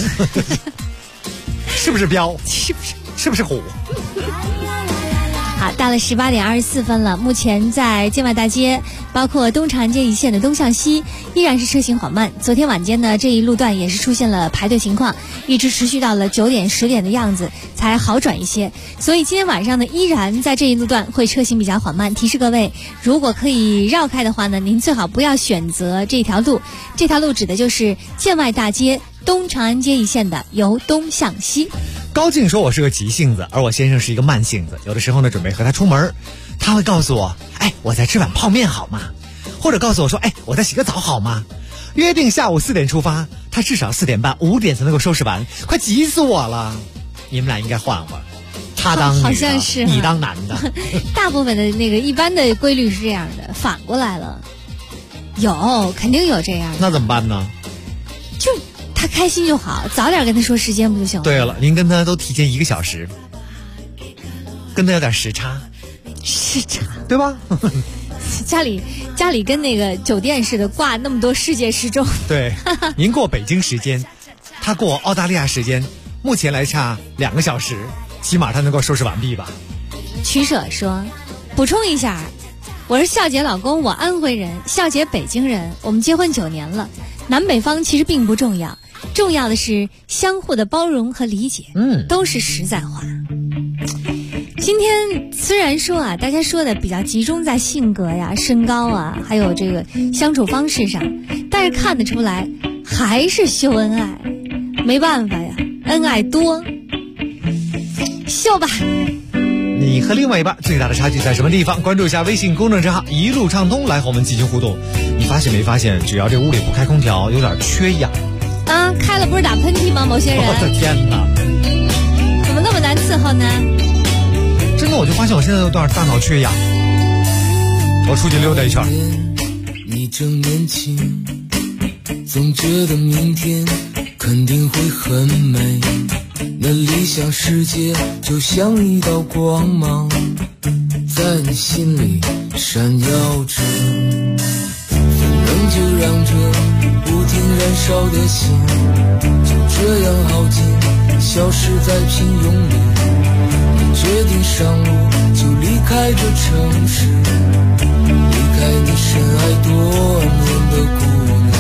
Speaker 12: 是不是彪？是不是虎？
Speaker 6: 好，到了18点24分了。目前在建外大街，包括东长安街一线的东向西，依然是车行缓慢。昨天晚间呢，这一路段也是出现了排队情况，一直持续到了9点、10点的样子才好转一些。所以今天晚上呢，依然在这一路段会车行比较缓慢。提示各位，如果可以绕开的话呢，您最好不要选择这条路。这条路指的就是建外大街东长安街一线的由东向西。
Speaker 12: 高静说，我是个急性子，而我先生是一个慢性子。有的时候呢，准备和他出门，他会告诉我，我再吃碗泡面好吗？或者告诉我说，我再洗个澡好吗？约定下午4点出发，他至少4点半、5点才能够收拾完，快急死我了。你们俩应该换换，他当女的，
Speaker 6: 好像是
Speaker 12: 你当男的。
Speaker 6: 大部分的那个一般的规律是这样的，反过来了，肯定有这样的。
Speaker 12: 那怎么办呢？
Speaker 6: 就他开心就好，早点跟他说时间不就行了？
Speaker 12: 对了，您跟他都提前1个小时，跟他有点时差，对吧？
Speaker 6: 家里跟那个酒店似的，挂那么多世界时钟。
Speaker 12: 对，您过北京时间，他过澳大利亚时间，目前来差2个小时，起码他能够收拾完毕吧。
Speaker 6: 取舍说，补充一下，我是笑姐老公，我安徽人，笑姐北京人，我们结婚9年了。南北方其实并不重要，重要的是相互的包容和理解，都是实在话。今天虽然说大家说的比较集中在性格呀、身高啊，还有这个相处方式上，但是看得出来还是秀恩爱，没办法呀，恩爱多。 秀吧。
Speaker 12: 你和另外一半最大的差距在什么地方？关注一下微信公众账号一路畅通来和我们进行互动。你发现没发现，只要这屋里不开空调，有点缺氧。
Speaker 6: 开了不是打喷嚏吗？某些人。
Speaker 12: 我的天哪，
Speaker 6: 怎么那么难伺候呢？
Speaker 12: 真的，我就发现我现在有点大脑缺氧。我出去溜达一圈。
Speaker 2: 你正年轻，总觉得明天肯定会很美，那理想世界就像一道光芒，在你心里闪耀着，反正就让这不停燃烧的心就这样耗尽，消失在平庸里。你决定上路，就离开这城市，离开你深爱多年的姑娘。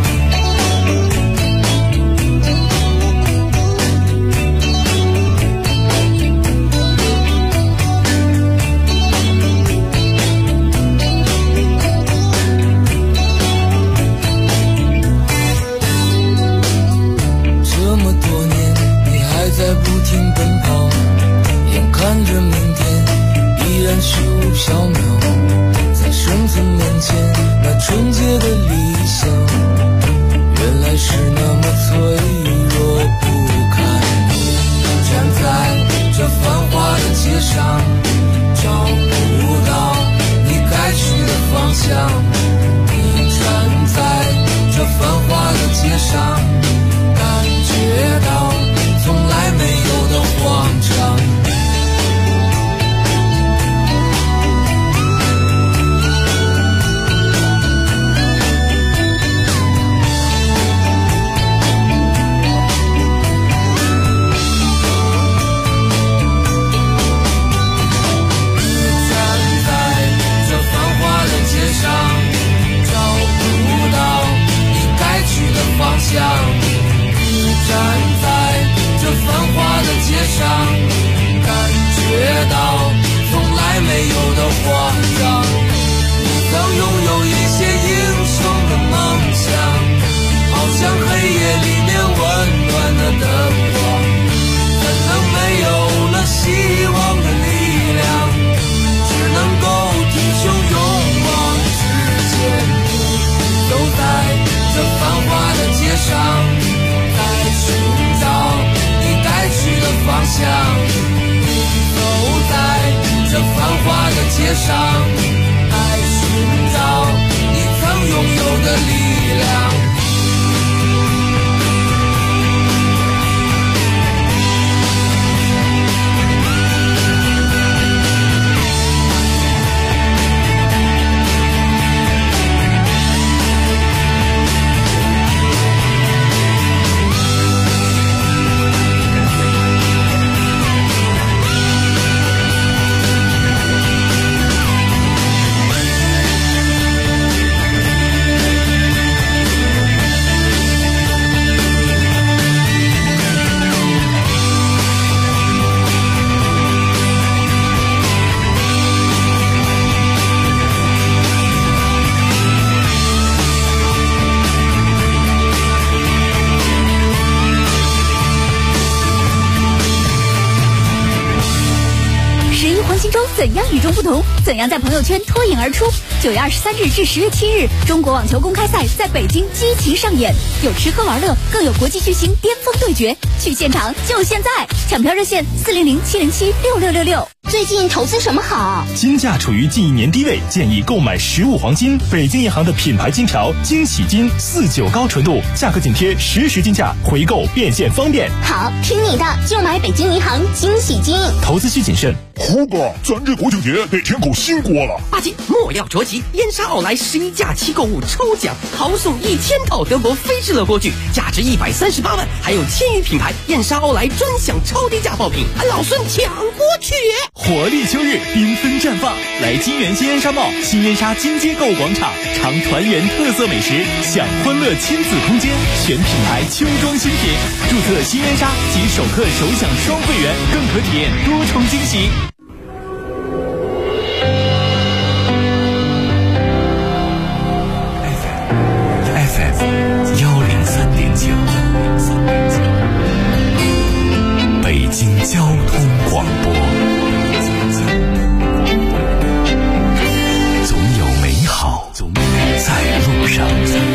Speaker 2: 这么多年，你还在不停奔跑，眼看着明天依然虚无缥缈，在生存面前那纯洁的理想，原来是那么脆弱不堪。站在这繁华的街上，找不到你该去的方向。你站在这繁华的街上，感觉到从来没有的慌张。你站在这繁华的街上，感觉到从来没有的慌张。你曾拥有一些英雄的梦想，好像黑夜里面温暖的灯光，怎能没有了希望的力量，只能够挺胸勇往直前。走在这繁华的街上，在寻找你该去的方向。走在这繁华的街上，在寻找你曾拥有的力量。
Speaker 20: 怎样与众不同？怎样在朋友圈脱颖而出？9月23日至10月7日，中国网球公开赛在北京激情上演，有吃喝玩乐，更有国际巨星巅峰对决。去现场就现在！抢票热线400-707-6666。
Speaker 21: 最近投资什么好？
Speaker 25: 金价处于近1年低位，建议购买实物黄金。北京银行的品牌金条惊喜金49高纯度，价格紧贴实时金价，回购变现方便。
Speaker 21: 好，听你的，就买北京银行惊喜金。
Speaker 25: 投资需谨慎。
Speaker 8: 胡哥，咱这国庆节得添口新锅了。
Speaker 10: 阿金，莫要着急，燕莎奥莱11假期购物抽奖，豪送1000套德国飞智乐锅具，价值138万，还有1000余品牌燕莎奥莱专享超低价爆品，老孙抢锅缺！
Speaker 25: 活力秋日，缤纷绽放，来金源新燕莎贸、新燕莎金街购物广场，尝团圆特色美食，享欢乐亲子空间，选品牌秋装新品，注册新燕莎及首客首享双会员，更可体验多重惊喜。
Speaker 1: FM103.9，北京交通广播，总有美好在路上。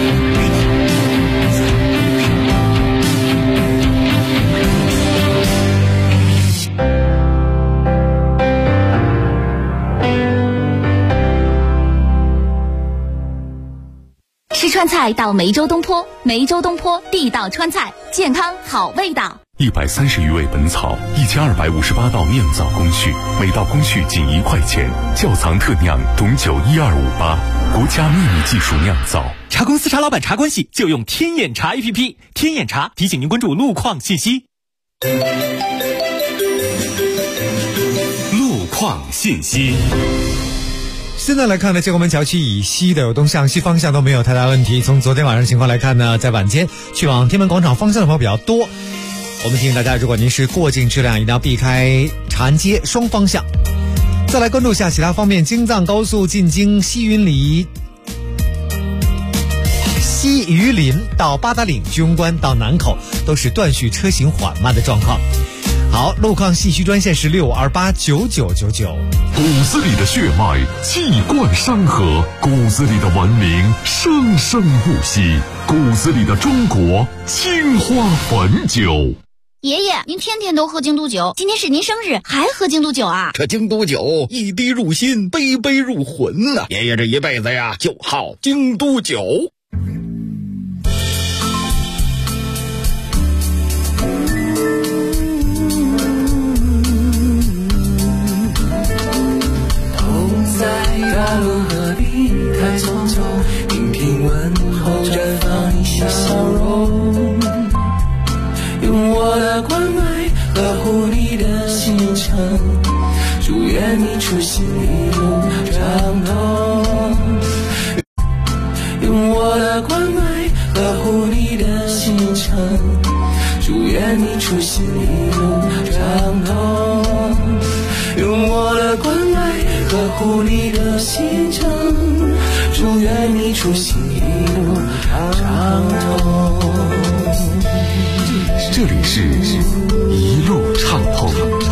Speaker 20: 吃川菜到梅州东坡，梅州东坡地道川菜，健康好味道。
Speaker 4: 130余味本草，1258道酿造工序，每道工序仅1块钱。窖藏特酿董酒12588，国家秘密技术酿造。
Speaker 25: 茶公司茶老板茶关系就用天眼茶 APP， 天眼茶提醒您关注路况信息。
Speaker 1: 路况信息。
Speaker 12: 现在来看呢，建国门桥区以西的有东向西方向都没有太大问题。从昨天晚上情况来看呢，在晚间去往天安门广场方向的朋友比较多。我们提醒大家，如果您是过境车辆，一定要避开长安街双方向。再来关注一下其他方面，京藏高速进京西榆林到八达岭居庸关到南口都是断续车行缓慢的状况。好，路况信息专线是6289999。
Speaker 8: 骨子里的血脉气贯山河，骨子里的文明生生不息，骨子里的中国青花汾酒。
Speaker 21: 爷爷，您天天都喝京都酒，今天是您生日还喝京都酒啊？
Speaker 27: 这京都酒一滴入心，杯杯入魂呐！爷爷这一辈子呀，就好京都酒。
Speaker 2: 大路何必太匆匆，频频问候绽放你笑容，用我的关爱呵护你的行程，祝愿你出行一路畅通，用我的关爱呵护你的行程，祝愿你出行一路畅通，用我的关爱呵护你的行程，祝愿你出行一路畅通。
Speaker 4: 这里是一路畅通。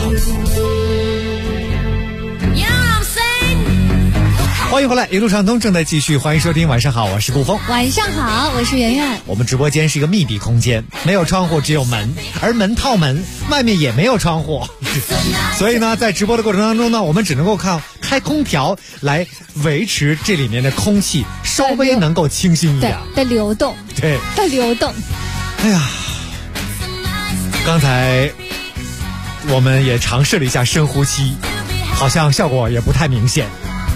Speaker 12: 欢迎回来，一路畅通正在继续，欢迎收听。晚上好，我是顾峰。
Speaker 6: 晚上好，我是圆圆。
Speaker 12: 我们直播间是一个密闭空间，没有窗户，只有门，而门套门，外面也没有窗户。所以呢，在直播的过程当中呢，我们只能够靠开空调来维持这里面的空气稍微能够清新一点
Speaker 6: 的流动。
Speaker 12: 对，
Speaker 6: 的流动。
Speaker 12: 哎呀，刚才我们也尝试了一下深呼吸，好像效果也不太明显。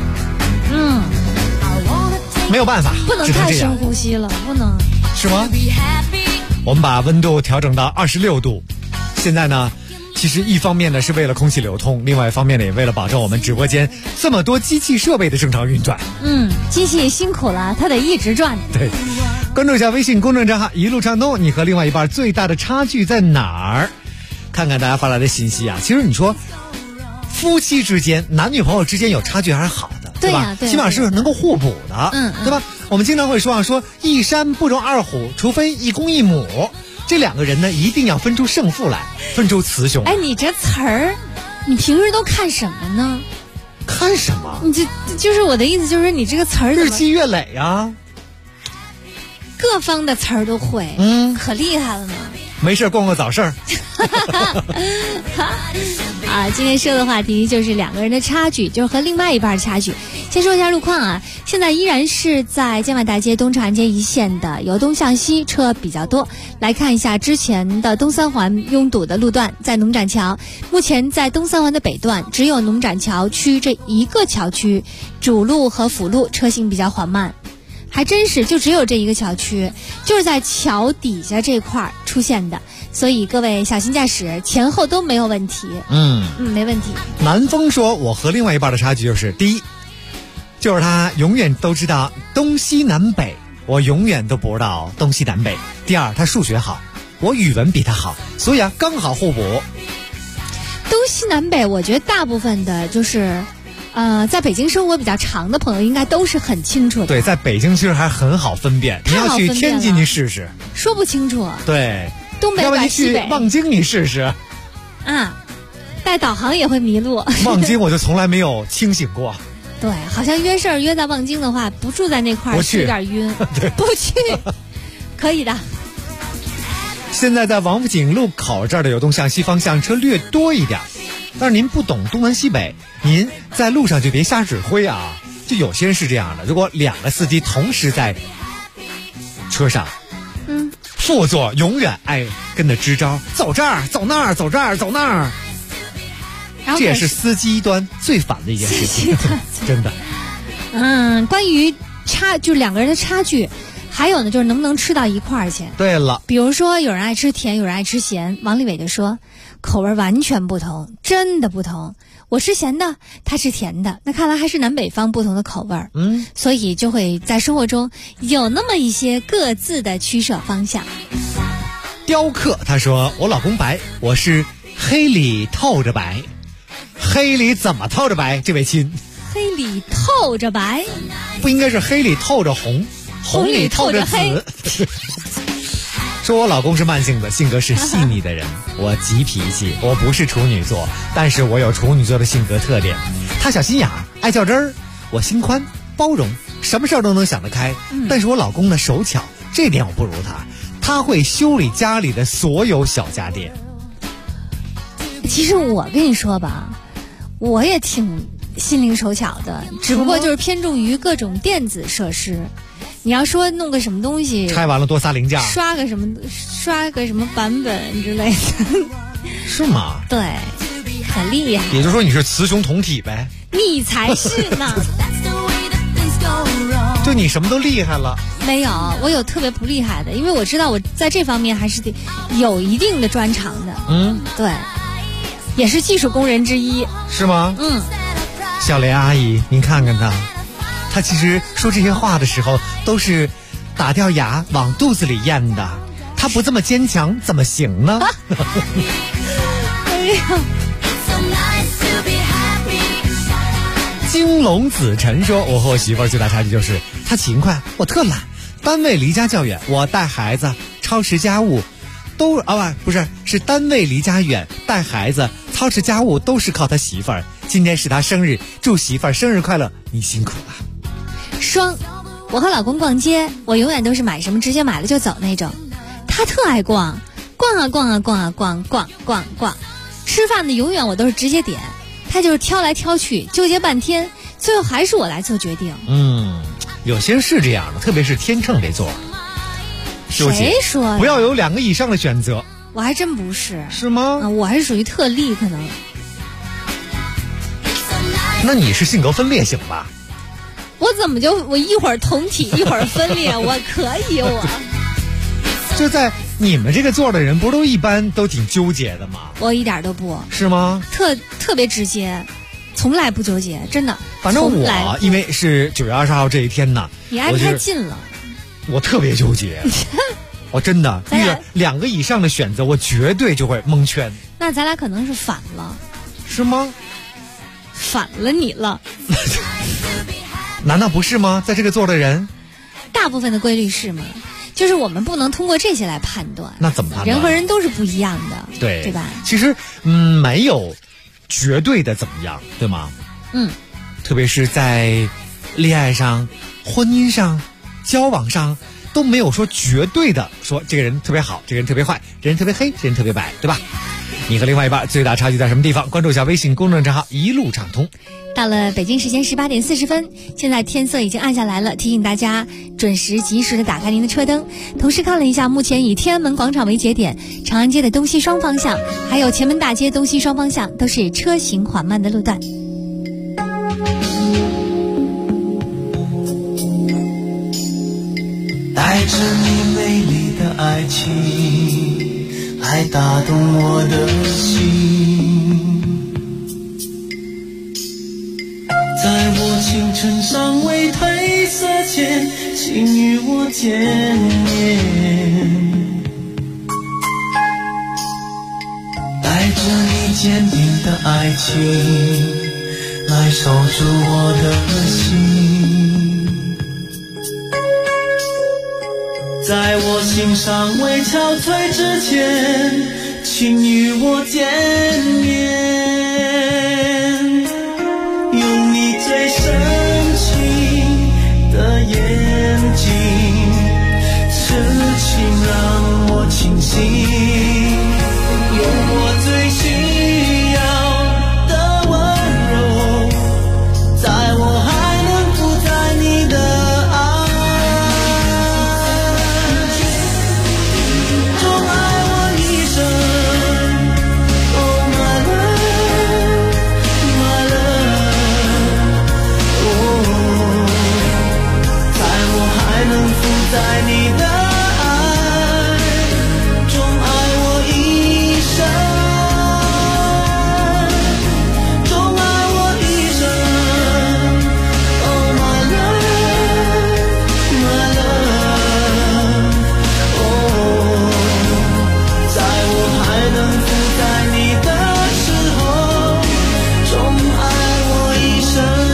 Speaker 12: 没有办法，
Speaker 6: 不能太深呼吸了，不能。
Speaker 12: 是吗？我们把温度调整到26度。现在呢，其实一方面呢是为了空气流通，另外一方面呢也为了保证我们直播间这么多机器设备的正常运转。
Speaker 6: 机器辛苦了，它得一直转。
Speaker 12: 对，关注一下微信公众账号一路畅通，你和另外一半最大的差距在哪儿？看看大家发来的信息啊。其实你说夫妻之间、男女朋友之间有差距还是好的，对吧？起码是能够互补的，对吧？我们经常会说一山不容二虎，除非一公一母。这两个人呢，一定要分出胜负来，分出雌雄。
Speaker 6: 哎，你这词儿，你平时都看什么呢？
Speaker 12: 看什么？
Speaker 6: 你就是我的意思，就是你这个词儿
Speaker 12: 日积月累啊，
Speaker 6: 各方的词儿都会，可厉害了呢。
Speaker 12: 没事逛个早市儿。
Speaker 6: 今天说的话题就是两个人的差距，就是和另外一半的差距。先说一下路况啊，现在依然是在建外大街东长安街一线的由东向西车比较多。来看一下之前的东三环拥堵的路段，在农展桥，目前在东三环的北段只有农展桥区这一个桥区，主路和辅路车行比较缓慢。还真是就只有这一个桥区，就是在桥底下这块出现的，所以各位小心驾驶，前后都没有问题。没问题。
Speaker 12: 南风说，我和另外一半的差距就是，第一，就是他永远都知道东西南北，我永远都不知道东西南北。第二，他数学好，我语文比他好，所以刚好互补。
Speaker 6: 东西南北，我觉得大部分的就是在北京生活比较长的朋友应该都是很清楚的。对，
Speaker 12: 在北京其实还很好分辨。你要去天津，你试试，
Speaker 6: 说不清楚。
Speaker 12: 对，
Speaker 6: 东北
Speaker 12: 要不你去望京，你试试。
Speaker 6: 带导航也会迷路。
Speaker 12: 望京我就从来没有清醒过。
Speaker 6: 对，好像约事儿约在望京的话，不住在那块儿是有点晕。不去，可以的。
Speaker 12: 现在在王府井路口这儿的有东向西方向车略多一点，但是您不懂东南西北，您在路上就别瞎指挥啊。就有些人是这样的，如果2个司机同时在车上，副座永远跟着支招，走这儿走那儿走这儿走那儿，这也是司机端最烦的一件事情，真的。
Speaker 6: 关于就2个人的差距，还有呢就是能不能吃到一块儿去。
Speaker 12: 对了，
Speaker 6: 比如说有人爱吃甜，有人爱吃咸，王立伟就说口味完全不同，真的不同。我吃咸的，他吃甜的，那看来还是南北方不同的口味儿。所以就会在生活中有那么一些各自的取舍方向。
Speaker 12: 雕刻他说我老公白，我是黑里透着白。黑里怎么透着白？这位亲，
Speaker 6: 黑里透着白，
Speaker 12: 不应该是黑里透着红，红里透着紫。说我老公是慢性子，性格是细腻的人，我急脾气，我不是处女座，但是我有处女座的性格特点。他小心眼，爱较真儿，我心宽包容，什么事儿都能想得开。但是我老公呢手巧，这点我不如他，他会修理家里的所有小家电。
Speaker 6: 其实我跟你说吧，我也挺心灵手巧的，只不过就是偏重于各种电子设施。你要说弄个什么东西，
Speaker 12: 拆完了多撒零件，
Speaker 6: 刷个什么版本之类的，
Speaker 12: 是吗？
Speaker 6: 对，很厉害。
Speaker 12: 也就是说你是雌雄同体呗？
Speaker 6: 你才是呢。
Speaker 12: 就你什么都厉害了？
Speaker 6: 没有，我有特别不厉害的，因为我知道我在这方面还是得有一定的专长的。对，也是技术工人之一。
Speaker 12: 是吗？小莲阿姨，您看看她其实说这些话的时候都是打掉牙往肚子里咽的，她不这么坚强怎么行呢？
Speaker 6: 哎呀，
Speaker 12: 金龙子晨说，我和我媳妇儿最大差距就是她勤快，我特懒，单位离家较远，我带孩子超持家务是单位离家远，带孩子操持家务都是靠他媳妇儿。今天是他生日，祝媳妇儿生日快乐，你辛苦了。
Speaker 6: 双，我和老公逛街，我永远都是买什么直接买了就走那种，他特爱逛啊逛啊逛啊逛逛逛逛，吃饭的永远我都是直接点，他就是挑来挑去，纠结半天，最后还是我来做决定。
Speaker 12: 有些人是这样的，特别是天秤这座。
Speaker 6: 谁说的？
Speaker 12: 不要有2个以上的选择。
Speaker 6: 我还真不是。
Speaker 12: 是吗？
Speaker 6: 我还是属于特例可能。
Speaker 12: 那你是性格分裂型吧？
Speaker 6: 我怎么我一会儿同体一会儿分裂？我可以我。
Speaker 12: 就在你们这个座的人，不是都一般都挺纠结的吗？
Speaker 6: 我一点都不。
Speaker 12: 是吗？
Speaker 6: 特别直接，从来不纠结，真的。
Speaker 12: 反正我因为是9月20号这一天呢，
Speaker 6: 你挨太近了。
Speaker 12: 我特别纠结，我真的遇到2个以上的选择，我绝对就会蒙圈。
Speaker 6: 那咱俩可能是反了，
Speaker 12: 是吗？
Speaker 6: 反了你了？
Speaker 12: 难道不是吗？在这个座的人，
Speaker 6: 大部分的规律是吗？就是我们不能通过这些来判断。
Speaker 12: 那怎么判断？
Speaker 6: 人和人都是不一样的，对吧？
Speaker 12: 其实没有绝对的怎么样，对吗？特别是在恋爱上、婚姻上、交往上都没有说绝对的说这个人特别好，这个人特别坏，这人特别黑，这人特别白，对吧？你和另外一半最大差距在什么地方？关注一下微信公众账号一路畅通。
Speaker 6: 到了北京时间18点40分，现在天色已经暗下来了，提醒大家准时及时的打开您的车灯。同时看了一下，目前以天安门广场为节点，长安街的东西双方向，还有前门大街东西双方向都是车行缓慢的路段。
Speaker 2: 带着你美丽的爱情来打动我的心，在我青春尚未褪色前，请与我见面，带着你坚定的爱情来守住我的心，在我心尚未憔悴之前，请与我见面。 用我最需要的温柔，在我还能负载你的爱，钟爱我一生。Oh my love, my love,在我还能负载你的爱，钟爱我一生，钟爱我一生。Oh my love, my love,在我还能负载你的时候，钟爱我一生。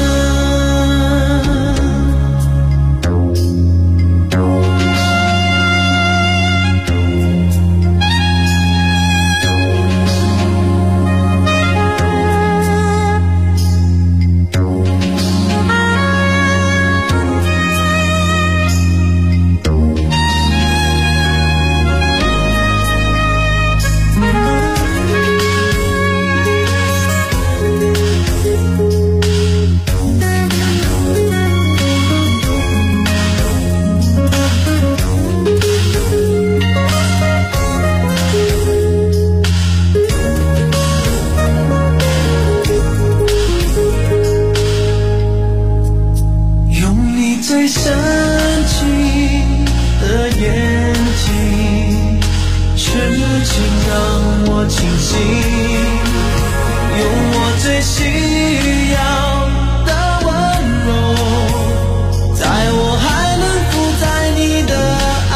Speaker 2: 用你最深情的眼睛，全情让我倾心，用我最需要的温柔，在我还能负载你的爱，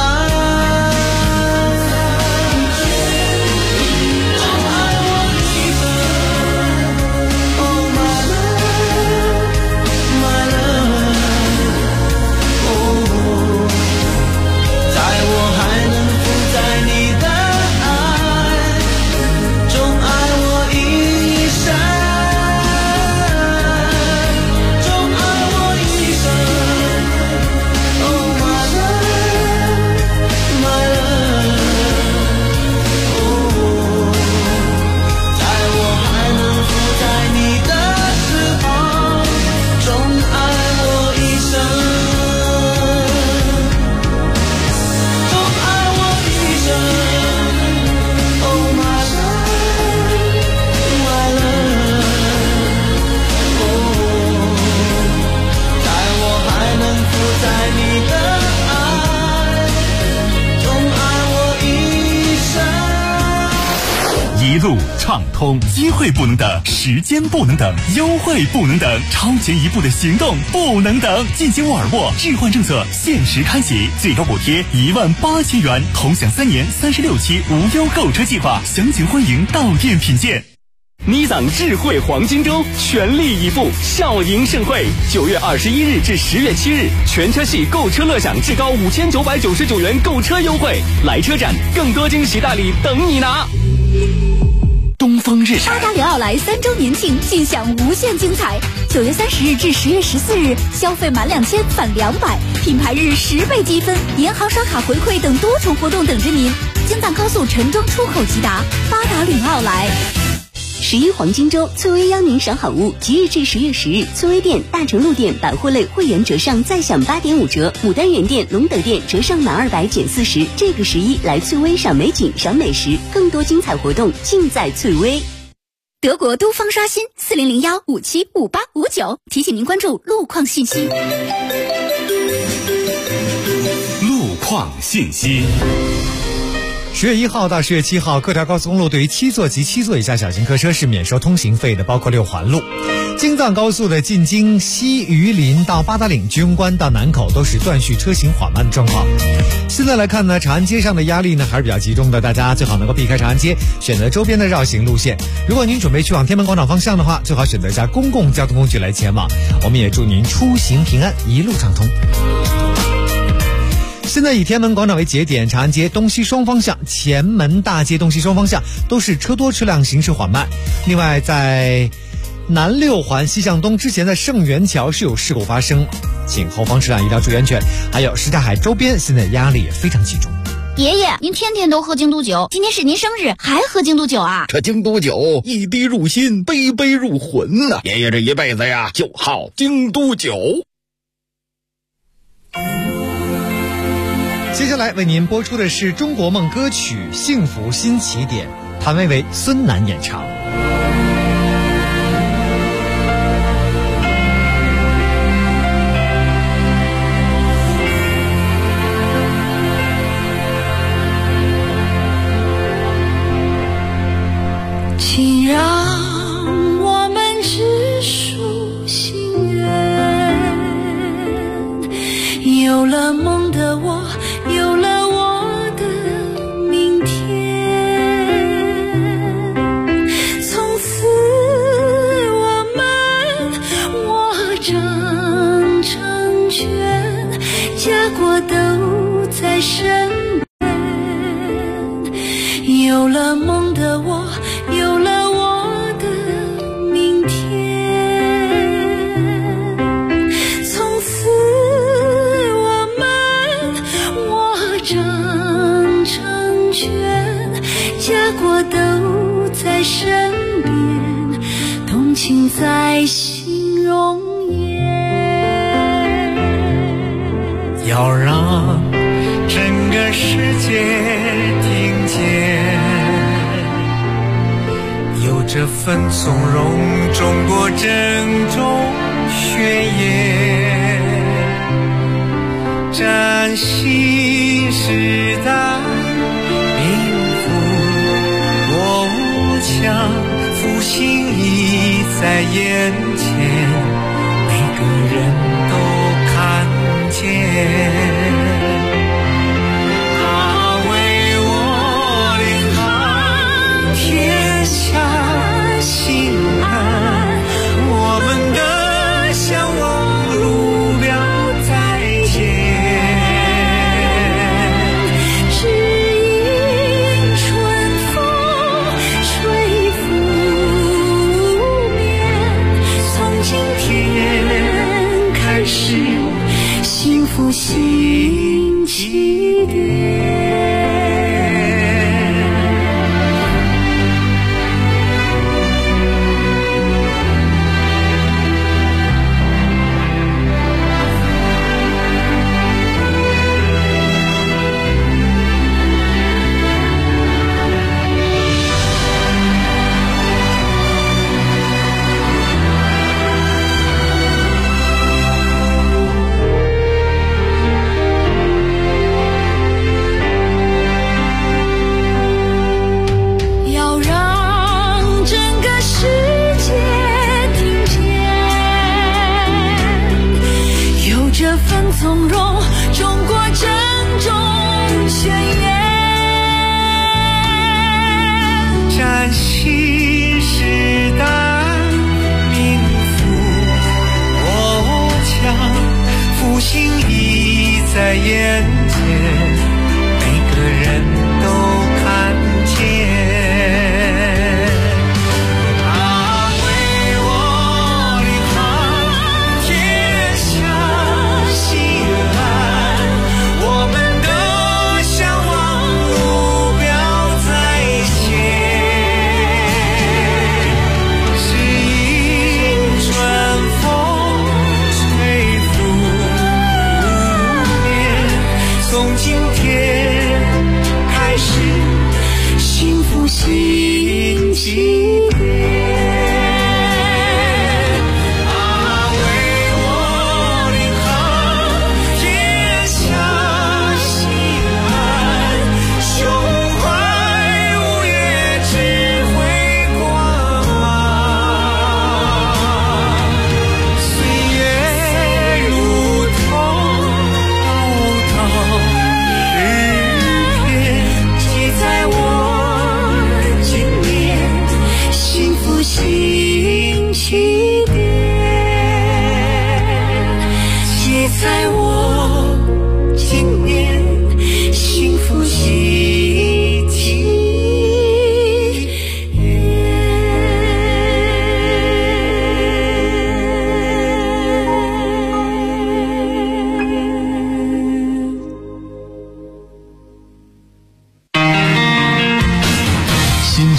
Speaker 2: 钟爱我一生。Oh my love, my love, 在我还能负载你的爱，钟爱我一生，钟爱我一生。Oh my love, my love, 在我还能负载你的时候，钟爱我一生。钟爱我一生。Oh my love, my love, 在我还能负载你的爱，钟爱我一生。
Speaker 25: 一路畅通，机会不能等，时间不能等，优惠不能等，超前一步的行动不能等。进行沃尔沃置换政策限时开启，最高补贴18000元，同享3年36期无忧购车计划，详情欢迎到店品鉴。
Speaker 11: 尼桑智慧黄金周全力以赴，笑迎盛会，9月21日至10月7日，全车系购车乐享至高5999元购车优惠，来车展，更多惊喜大礼等你拿。
Speaker 25: 东风日产
Speaker 20: 巴达里奥莱3周年庆，尽享无限精彩。9月30日至10月14日，消费满2000返200，品牌日10倍积分，银行刷卡回馈等多重活动等着您。京藏高速陈庄出口直达，巴达里奥莱。
Speaker 3: 11黄金周，翠微邀您赏好物。即日至10月10日，翠微店、大成路店百货类会员折上再享8.5折，牡丹园店、隆德店折上满200减40。这个11来翠微赏美景、赏美食，更多精彩活动尽在翠微。
Speaker 20: 德国都方刷新401575859，提醒您关注路况信息。
Speaker 25: 路况信息。
Speaker 12: 10月1号到10月7号，各条高速公路对于7座及7座以下小型客车是免收通行费的，包括6环路。京藏高速的进京西榆林到八达岭、居庸关到南口都是断续车行缓慢的状况。现在来看呢，长安街上的压力呢还是比较集中的，大家最好能够避开长安街，选择周边的绕行路线。如果您准备去往天安门广场方向的话，最好选择一下公共交通工具来前往。我们也祝您出行平安，一路畅通。现在以天安门广场为节点，长安街东西双方向、前门大街东西双方向都是车多车辆，行驶缓慢。另外在南6环西向东之前的盛元桥是有事故发生，请后方车辆一定要注意安全。还有什刹海周边现在压力也非常集中。
Speaker 13: 爷爷，您天天都喝京都酒，今天是您生日还喝京都酒啊？
Speaker 27: 这京都酒一滴入心，杯杯入魂呐！爷爷这一辈子呀，就好京都酒。
Speaker 12: 接下来为您播出的是中国梦歌曲《幸福新起点》，谭维维、孙楠演唱。
Speaker 2: 请让我们只属心愿，有了梦的我，有了我的明天。从此我们握掌成圈，家国都在身边。有了梦的我，有了我的明天。从此我们握掌成圈，家国都在身边，动情在心容颜。
Speaker 14: 要让整个世界听见，有这份从容，中国正中血液，崭新时代民富国无强，复兴已在眼前，每个人都看见。心安，我们的向往路标再见，
Speaker 2: 只因春风吹拂面，从今天开始幸福喜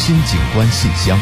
Speaker 8: 心景观信箱。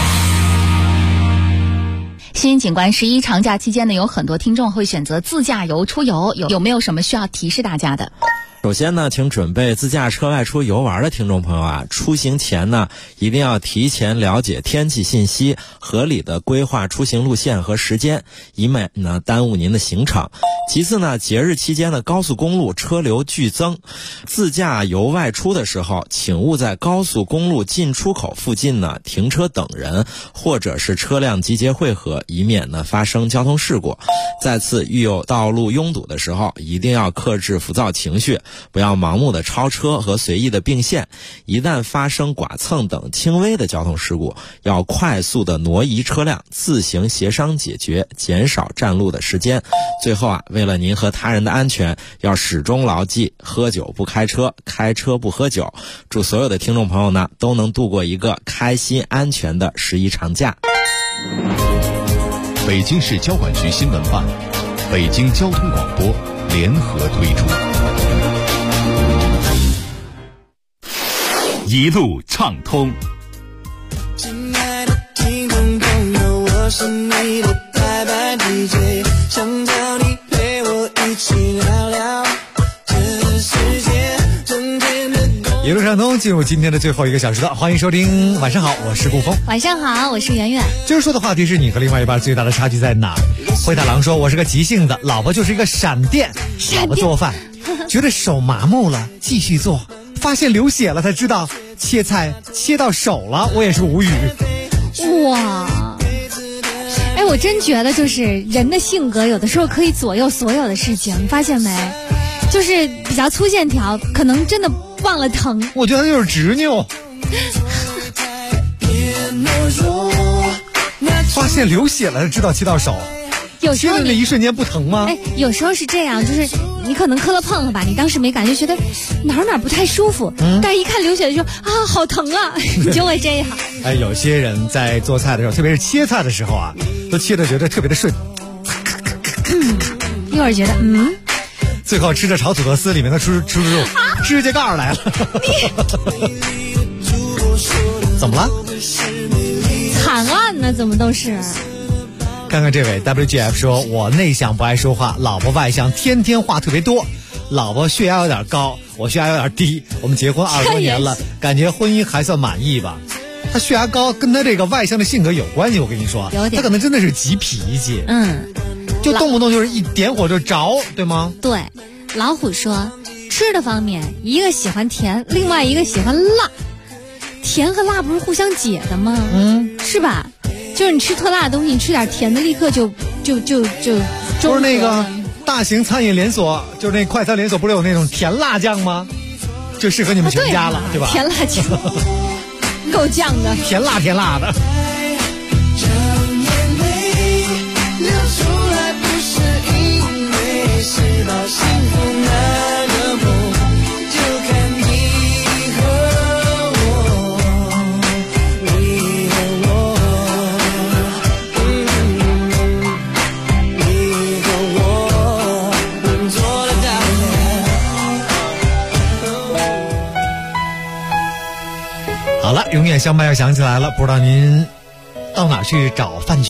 Speaker 20: 新景观11长假期间呢，有很多听众会选择自驾游出游，有没有什么需要提示大家的？
Speaker 15: 首先呢，请准备自驾车外出游玩的听众朋友啊，出行前呢，一定要提前了解天气信息，合理的规划出行路线和时间，以免呢耽误您的行程。其次呢，节日期间的高速公路车流剧增，自驾游外出的时候，请勿在高速公路进出口附近呢停车等人，或者是车辆集结汇合，以免呢发生交通事故。再次，遇有道路拥堵的时候，一定要克制浮躁情绪，不要盲目的超车和随意的并线。一旦发生剐蹭等轻微的交通事故，要快速的挪移车辆，自行协商解决，减少占路的时间。最后啊，为了您和他人的安全，要始终牢记喝酒不开车，开车不喝酒。祝所有的听众朋友呢都能度过一个开心安全的11长假。
Speaker 8: 北京市交管局新闻办、北京交通广播联合推出
Speaker 4: 一路畅通。
Speaker 2: 亲爱的听众朋友，我是你的代班 DJ， 想找你陪我一起聊聊这世界中间的
Speaker 12: 一路畅通，进入今天的最后一个小时了，欢迎收听。晚上好，我是顾峰。
Speaker 6: 晚上好，我是圆圆。
Speaker 12: 今儿说的话题是你和另外一半最大的差距在哪儿？灰太狼说，我是个急性子，老婆就是一个闪电。老婆做饭觉得手麻木了，继续做，发现流血了才知道切菜切到手了，我也是无语。
Speaker 6: 哇，哎，我真觉得就是人的性格有的时候可以左右所有的事情，你发现没？就是比较粗线条，可能真的忘了疼。
Speaker 12: 我觉得他就是执拗。发现流血了才知道切到手，
Speaker 6: 有时候
Speaker 12: 切的那一瞬间不疼吗？
Speaker 6: 哎，有时候是这样，就是你可能磕了碰了吧，你当时没感觉，觉得哪儿不太舒服，但是一看流血就啊好疼啊，你就会这样。
Speaker 12: 哎，有些人在做菜的时候，特别是切菜的时候啊，都切的觉得特别的顺。
Speaker 6: 一会儿觉得
Speaker 12: 最后吃着炒土豆丝里面的出指甲盖来了。怎么了？
Speaker 6: 惨案呢？怎么都是？
Speaker 12: 看看这位 WGF 说，我内向不爱说话，老婆外向，天天话特别多。老婆血压有点高，我血压有点低，我们结婚20多年了，感觉婚姻还算满意吧。他血压高跟他这个外向的性格有关系，我跟你说，他可能真的是急脾气，就动不动就是一点火就着，对吗？
Speaker 6: 对，老虎说，吃的方面，一个喜欢甜，另外一个喜欢辣。甜和辣不是互相解的吗？是吧？就是你吃特辣的东西，你吃点甜的，立刻就
Speaker 12: 不是那个大型餐饮连锁，就是那快餐连锁，不是有那种甜辣酱吗？就适合你们全家了，对吧？
Speaker 6: 甜辣酱，够酱的，
Speaker 12: 甜辣的。好了，永远相伴要想起来了，不知道您到哪去找饭局？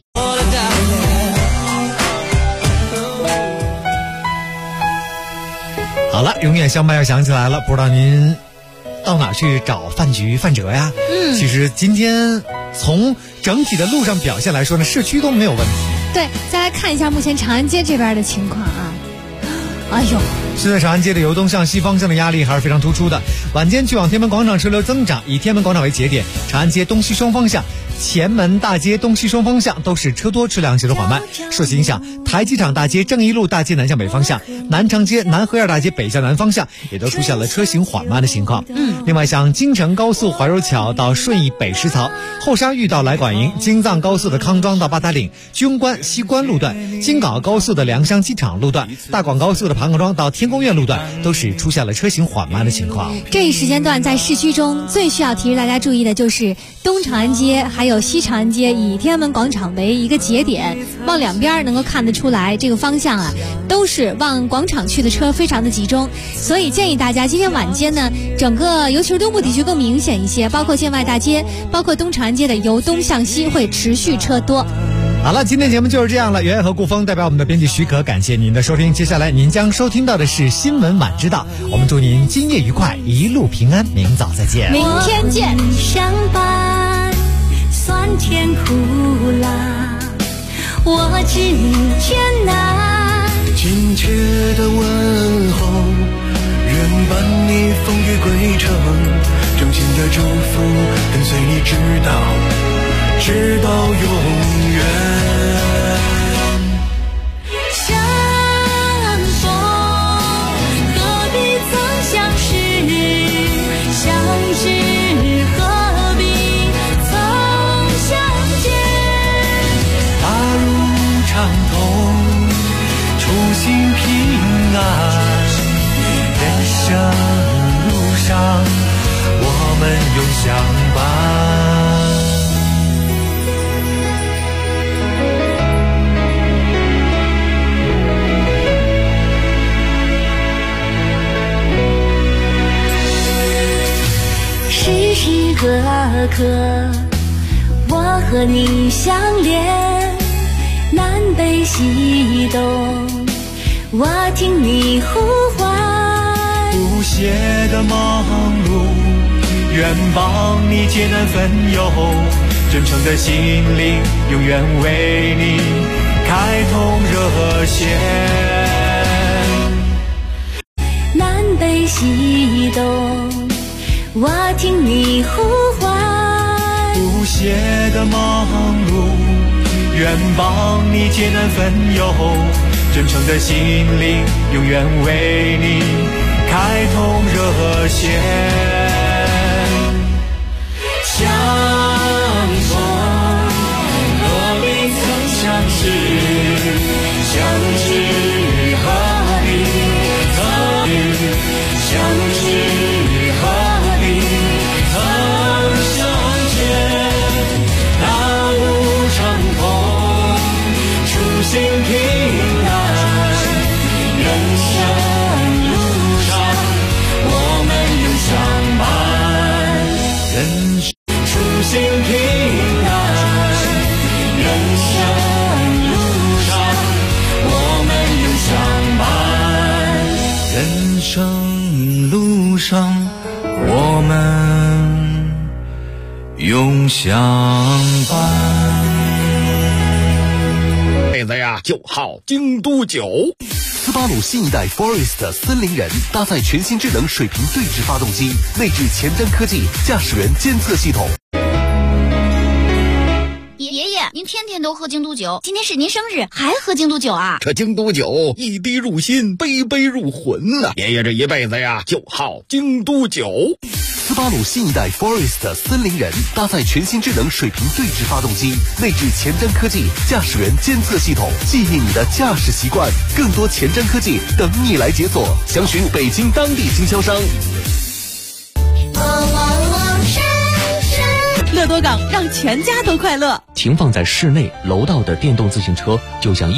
Speaker 12: 好了，永远相伴要想起来了，不知道您到哪去找饭局饭辙呀？其实今天从整体的路上表现来说呢，市区都没有问题。
Speaker 6: 对，再来看一下目前长安街这边的情况啊。哎呦，
Speaker 12: 现在长安街的由东向西方向的压力还是非常突出的。晚间去往天安门广场车流增长，以天安门广场为节点，长安街东西双方向、前门大街东西双方向都是车多车辆行驶缓慢。受其影响，台机场大街正义路大街南向北方向、南长街南河沿大街北向南方向也都出现了车行缓慢的情况。另外像京承高速怀柔桥到顺义北石槽、后沙峪到来管营、京藏高速的康庄到八达岭、居庸关西关路段、京港高速的良乡机场路段、大广高速的庞各庄到天宫苑路段都是出现了车行缓慢的情况。
Speaker 6: 这一时间段在市区中最需要提示大家注意的就是东长安街还还有西长安街，以天安门广场为一个节点，往两边能够看得出来，这个方向啊都是往广场去的车非常的集中，所以建议大家今天晚间呢，整个尤其是东部地区更明显一些，包括建外大街，包括东长安街的由东向西会持续车多。
Speaker 12: 好了，今天节目就是这样了。圆圆和顾峰代表我们的编辑许可，感谢您的收听。接下来您将收听到的是新闻晚知道。我们祝您今夜愉快，一路平安。明早再见，
Speaker 6: 明天见。
Speaker 2: 相伴，酸甜苦辣，我知你艰难。
Speaker 16: 亲切的问候，愿伴你风雨归程，衷心的祝福跟随你直到永远。
Speaker 2: 相逢何必曾相识，相知何必曾相见。
Speaker 16: 大路畅通，初心平安，人生路上我们永相伴。
Speaker 2: 时时刻刻我和你相连，南北西东我听你呼唤。
Speaker 16: 不懈的忙碌，愿帮你艰难分忧，真诚的心灵永远为你开通热线。
Speaker 2: 南北西东我听你呼唤，
Speaker 16: 不懈的忙碌，愿帮你艰难分忧，真诚的心灵永远为你开通热线。相逢何必曾相识，相知何必相知心平安，人生路上我们永相伴。人初心平安，人生路上我们永相伴。人生路上我们永相伴。
Speaker 17: 妹子呀，就好京都酒。
Speaker 19: 斯巴鲁新一代 Forest 森林人搭载全新智能水平对置发动机，内置前瞻科技驾驶员监测系统。
Speaker 13: 爷爷，您天天都喝京都酒，今天是您生日还喝京都酒啊？
Speaker 27: 这京都酒一滴入心，杯杯入魂呐！爷爷这一辈子呀，就好京都酒。
Speaker 19: 斯巴鲁新一代 Forest 森林人搭载全新智能水平对置发动机，内置前瞻科技驾驶员监测系统，记忆你的驾驶习惯。更多前瞻科技等你来解锁，详询北京当地经销商。
Speaker 7: 乐多港让全家都快乐。
Speaker 1: 停放在室内楼道的电动自行车就像